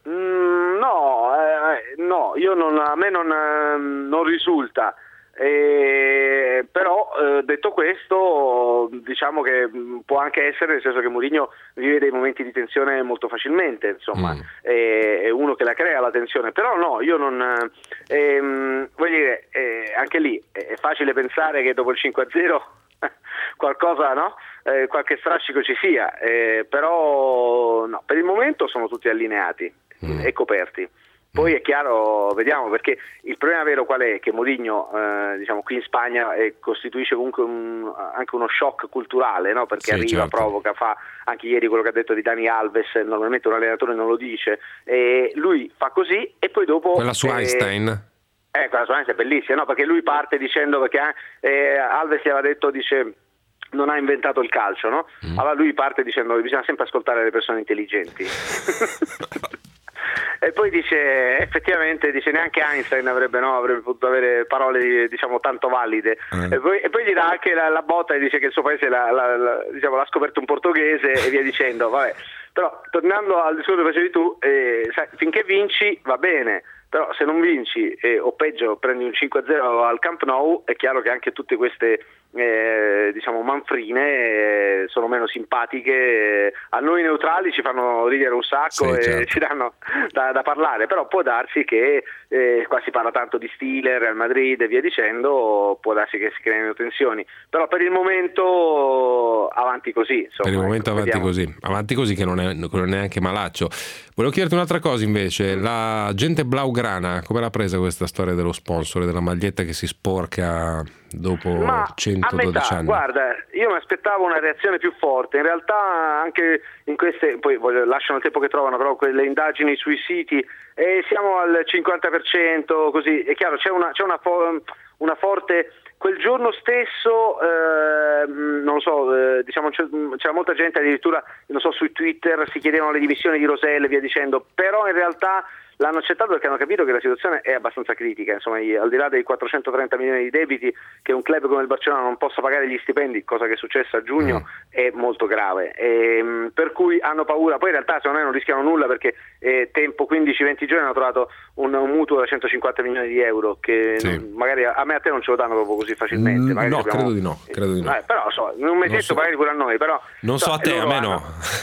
No, eh, no, io non, a me non, eh, non risulta, eh, però eh, detto questo diciamo che mh, può anche essere, nel senso che Mourinho vive dei momenti di tensione molto facilmente, insomma, Mm. è, è uno che la crea la tensione, però no, io non, ehm, voglio dire, eh, anche lì è facile pensare che dopo il cinque a zero qualcosa, no? Eh, qualche strascico ci sia, eh, però no, per il momento sono tutti allineati mm. e coperti. Poi è chiaro, vediamo, perché il problema vero qual è? Che Mourinho, eh, diciamo, qui in Spagna eh, costituisce comunque un, anche uno shock culturale, no? Perché Sì, arriva, certo. provoca, fa anche ieri quello che ha detto di Dani Alves, normalmente un allenatore non lo dice, e lui fa così e poi dopo... Quella su eh, Einstein? Eh, quella su Einstein è bellissima, no? Perché lui parte dicendo, perché eh, Alves gli aveva detto, dice... non ha inventato il calcio, no? Mm. Allora lui parte dicendo che bisogna sempre ascoltare le persone intelligenti. E poi dice, effettivamente, dice neanche Einstein avrebbe, no, avrebbe potuto avere parole, diciamo, tanto valide. Mm. E, poi, e poi gli dà anche la, la botta e dice che il suo paese la, la, la, diciamo, l'ha scoperto un portoghese e via dicendo. Vabbè. Però tornando al discorso che facevi tu, eh, sai, finché vinci va bene, però se non vinci eh, o peggio prendi un cinque a zero al Camp Nou, è chiaro che anche tutte queste eh, diciamo manfrine eh, sono meno simpatiche, eh, a noi neutrali ci fanno ridere un sacco, sì, e certo. ci danno da, da parlare, però può darsi che eh, qua si parla tanto di Steeler, Real Madrid e via dicendo, può darsi che si creino tensioni, però per il momento avanti così, insomma, per il momento ecco, avanti vediamo. così avanti così che non è, non è neanche malaccio. Volevo chiederti un'altra cosa invece, la gente blaugrana come l'ha presa questa storia dello sponsor, della maglietta che si sporca dopo Ma centododici a metà, anni? Guarda, io mi aspettavo una reazione più forte, in realtà anche in queste, poi voglio, lasciano il tempo che trovano, però quelle indagini sui siti, e siamo al cinquanta per cento, così, è chiaro, c'è una, c'è una, una forte... Quel giorno stesso, eh, non lo so, eh, diciamo c'era, c'era molta gente addirittura, non so, sui Twitter si chiedevano le dimissioni di Roselle e via dicendo, però in realtà l'hanno accettato perché hanno capito che la situazione è abbastanza critica, insomma, al di là dei quattrocentotrenta milioni di debiti, che un club come il Barcellona non possa pagare gli stipendi, cosa che è successa a giugno, mm. è molto grave, e, per cui hanno paura. Poi in realtà secondo me non rischiano nulla, perché eh, tempo quindici venti giorni hanno trovato un, un mutuo da centocinquanta milioni di euro che sì. non, magari a me a te non ce lo danno proprio così facilmente. Mm, no, abbiamo, credo di no, credo di no. Eh, però so, un mesetto so. magari pure a noi, però non so, so a te, a me hanno... no.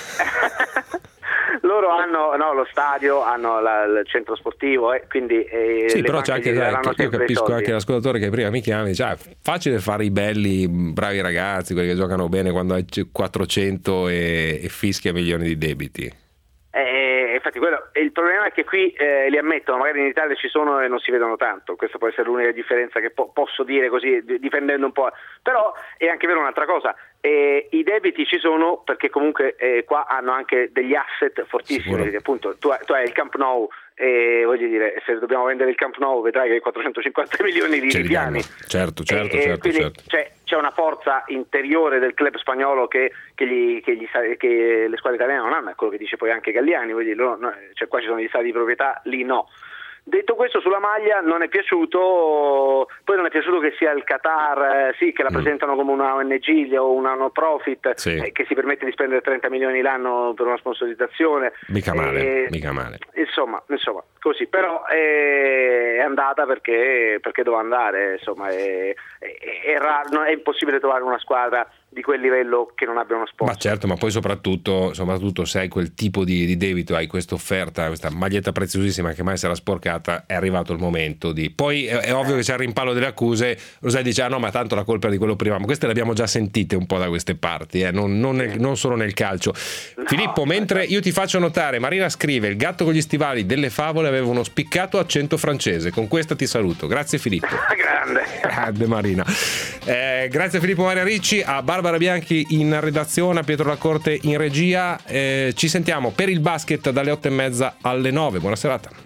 Loro hanno no, lo stadio, hanno la, il centro sportivo, eh, quindi eh, sì, però c'è anche, dai, io capisco anche l'ascoltatore che prima mi chiama e dice ah, facile fare i belli, bravi ragazzi, quelli che giocano bene, quando hai quattrocento e, e fischia milioni di debiti. Eh, infatti quello, il problema è che qui eh, li ammettono, magari in Italia ci sono e non si vedono tanto, questa può essere l'unica differenza che po- posso dire così, d- difendendo un po', però è anche vero un'altra cosa, eh, i debiti ci sono perché comunque eh, qua hanno anche degli asset fortissimi, perché appunto tu, tu hai il Camp Nou, e voglio dire, se dobbiamo vendere il Camp Nou vedrai che quattrocentocinquanta milioni di piani, certo certo e, certo, quindi certo. C'è, c'è una forza interiore del club spagnolo che, che, gli, che, gli, che le squadre italiane non hanno, è quello che dice poi anche Galliani, voglio dire, loro, no, cioè qua ci sono gli stati di proprietà, lì no. Detto questo, sulla maglia non è piaciuto, poi non è piaciuto che sia il Qatar, eh, sì, che la presentano come una O N G o una no profit, sì. eh, che si permette di spendere trenta milioni l'anno per una sponsorizzazione. Mica male, eh, mica male. Insomma, insomma, così, però è, è andata perché, perché doveva andare, insomma, è, è, è, raro, è impossibile trovare una squadra di quel livello che non abbia uno sponsor. Ma certo, ma poi soprattutto, soprattutto se hai quel tipo di, di debito, hai questa offerta, questa maglietta preziosissima che mai sarà sporcata, è arrivato il momento di... Poi è, è ovvio che c'è il rimpallo delle accuse, lo sai, dice ah no, ma tanto la colpa è di quello prima, ma queste le abbiamo già sentite un po' da queste parti, eh? non, non, nel, non solo nel calcio. No, Filippo, mentre io ti faccio notare, Marina scrive il gatto con gli stivali delle favole aveva uno spiccato accento francese, con questa ti saluto, grazie Filippo. Grande. Grande Marina. Eh, grazie Filippo Maria Ricci, a Barbara Bianchi in redazione, a Pietro Lacorte in regia. Eh, ci sentiamo per il basket dalle otto e mezza alle nove. Buona serata.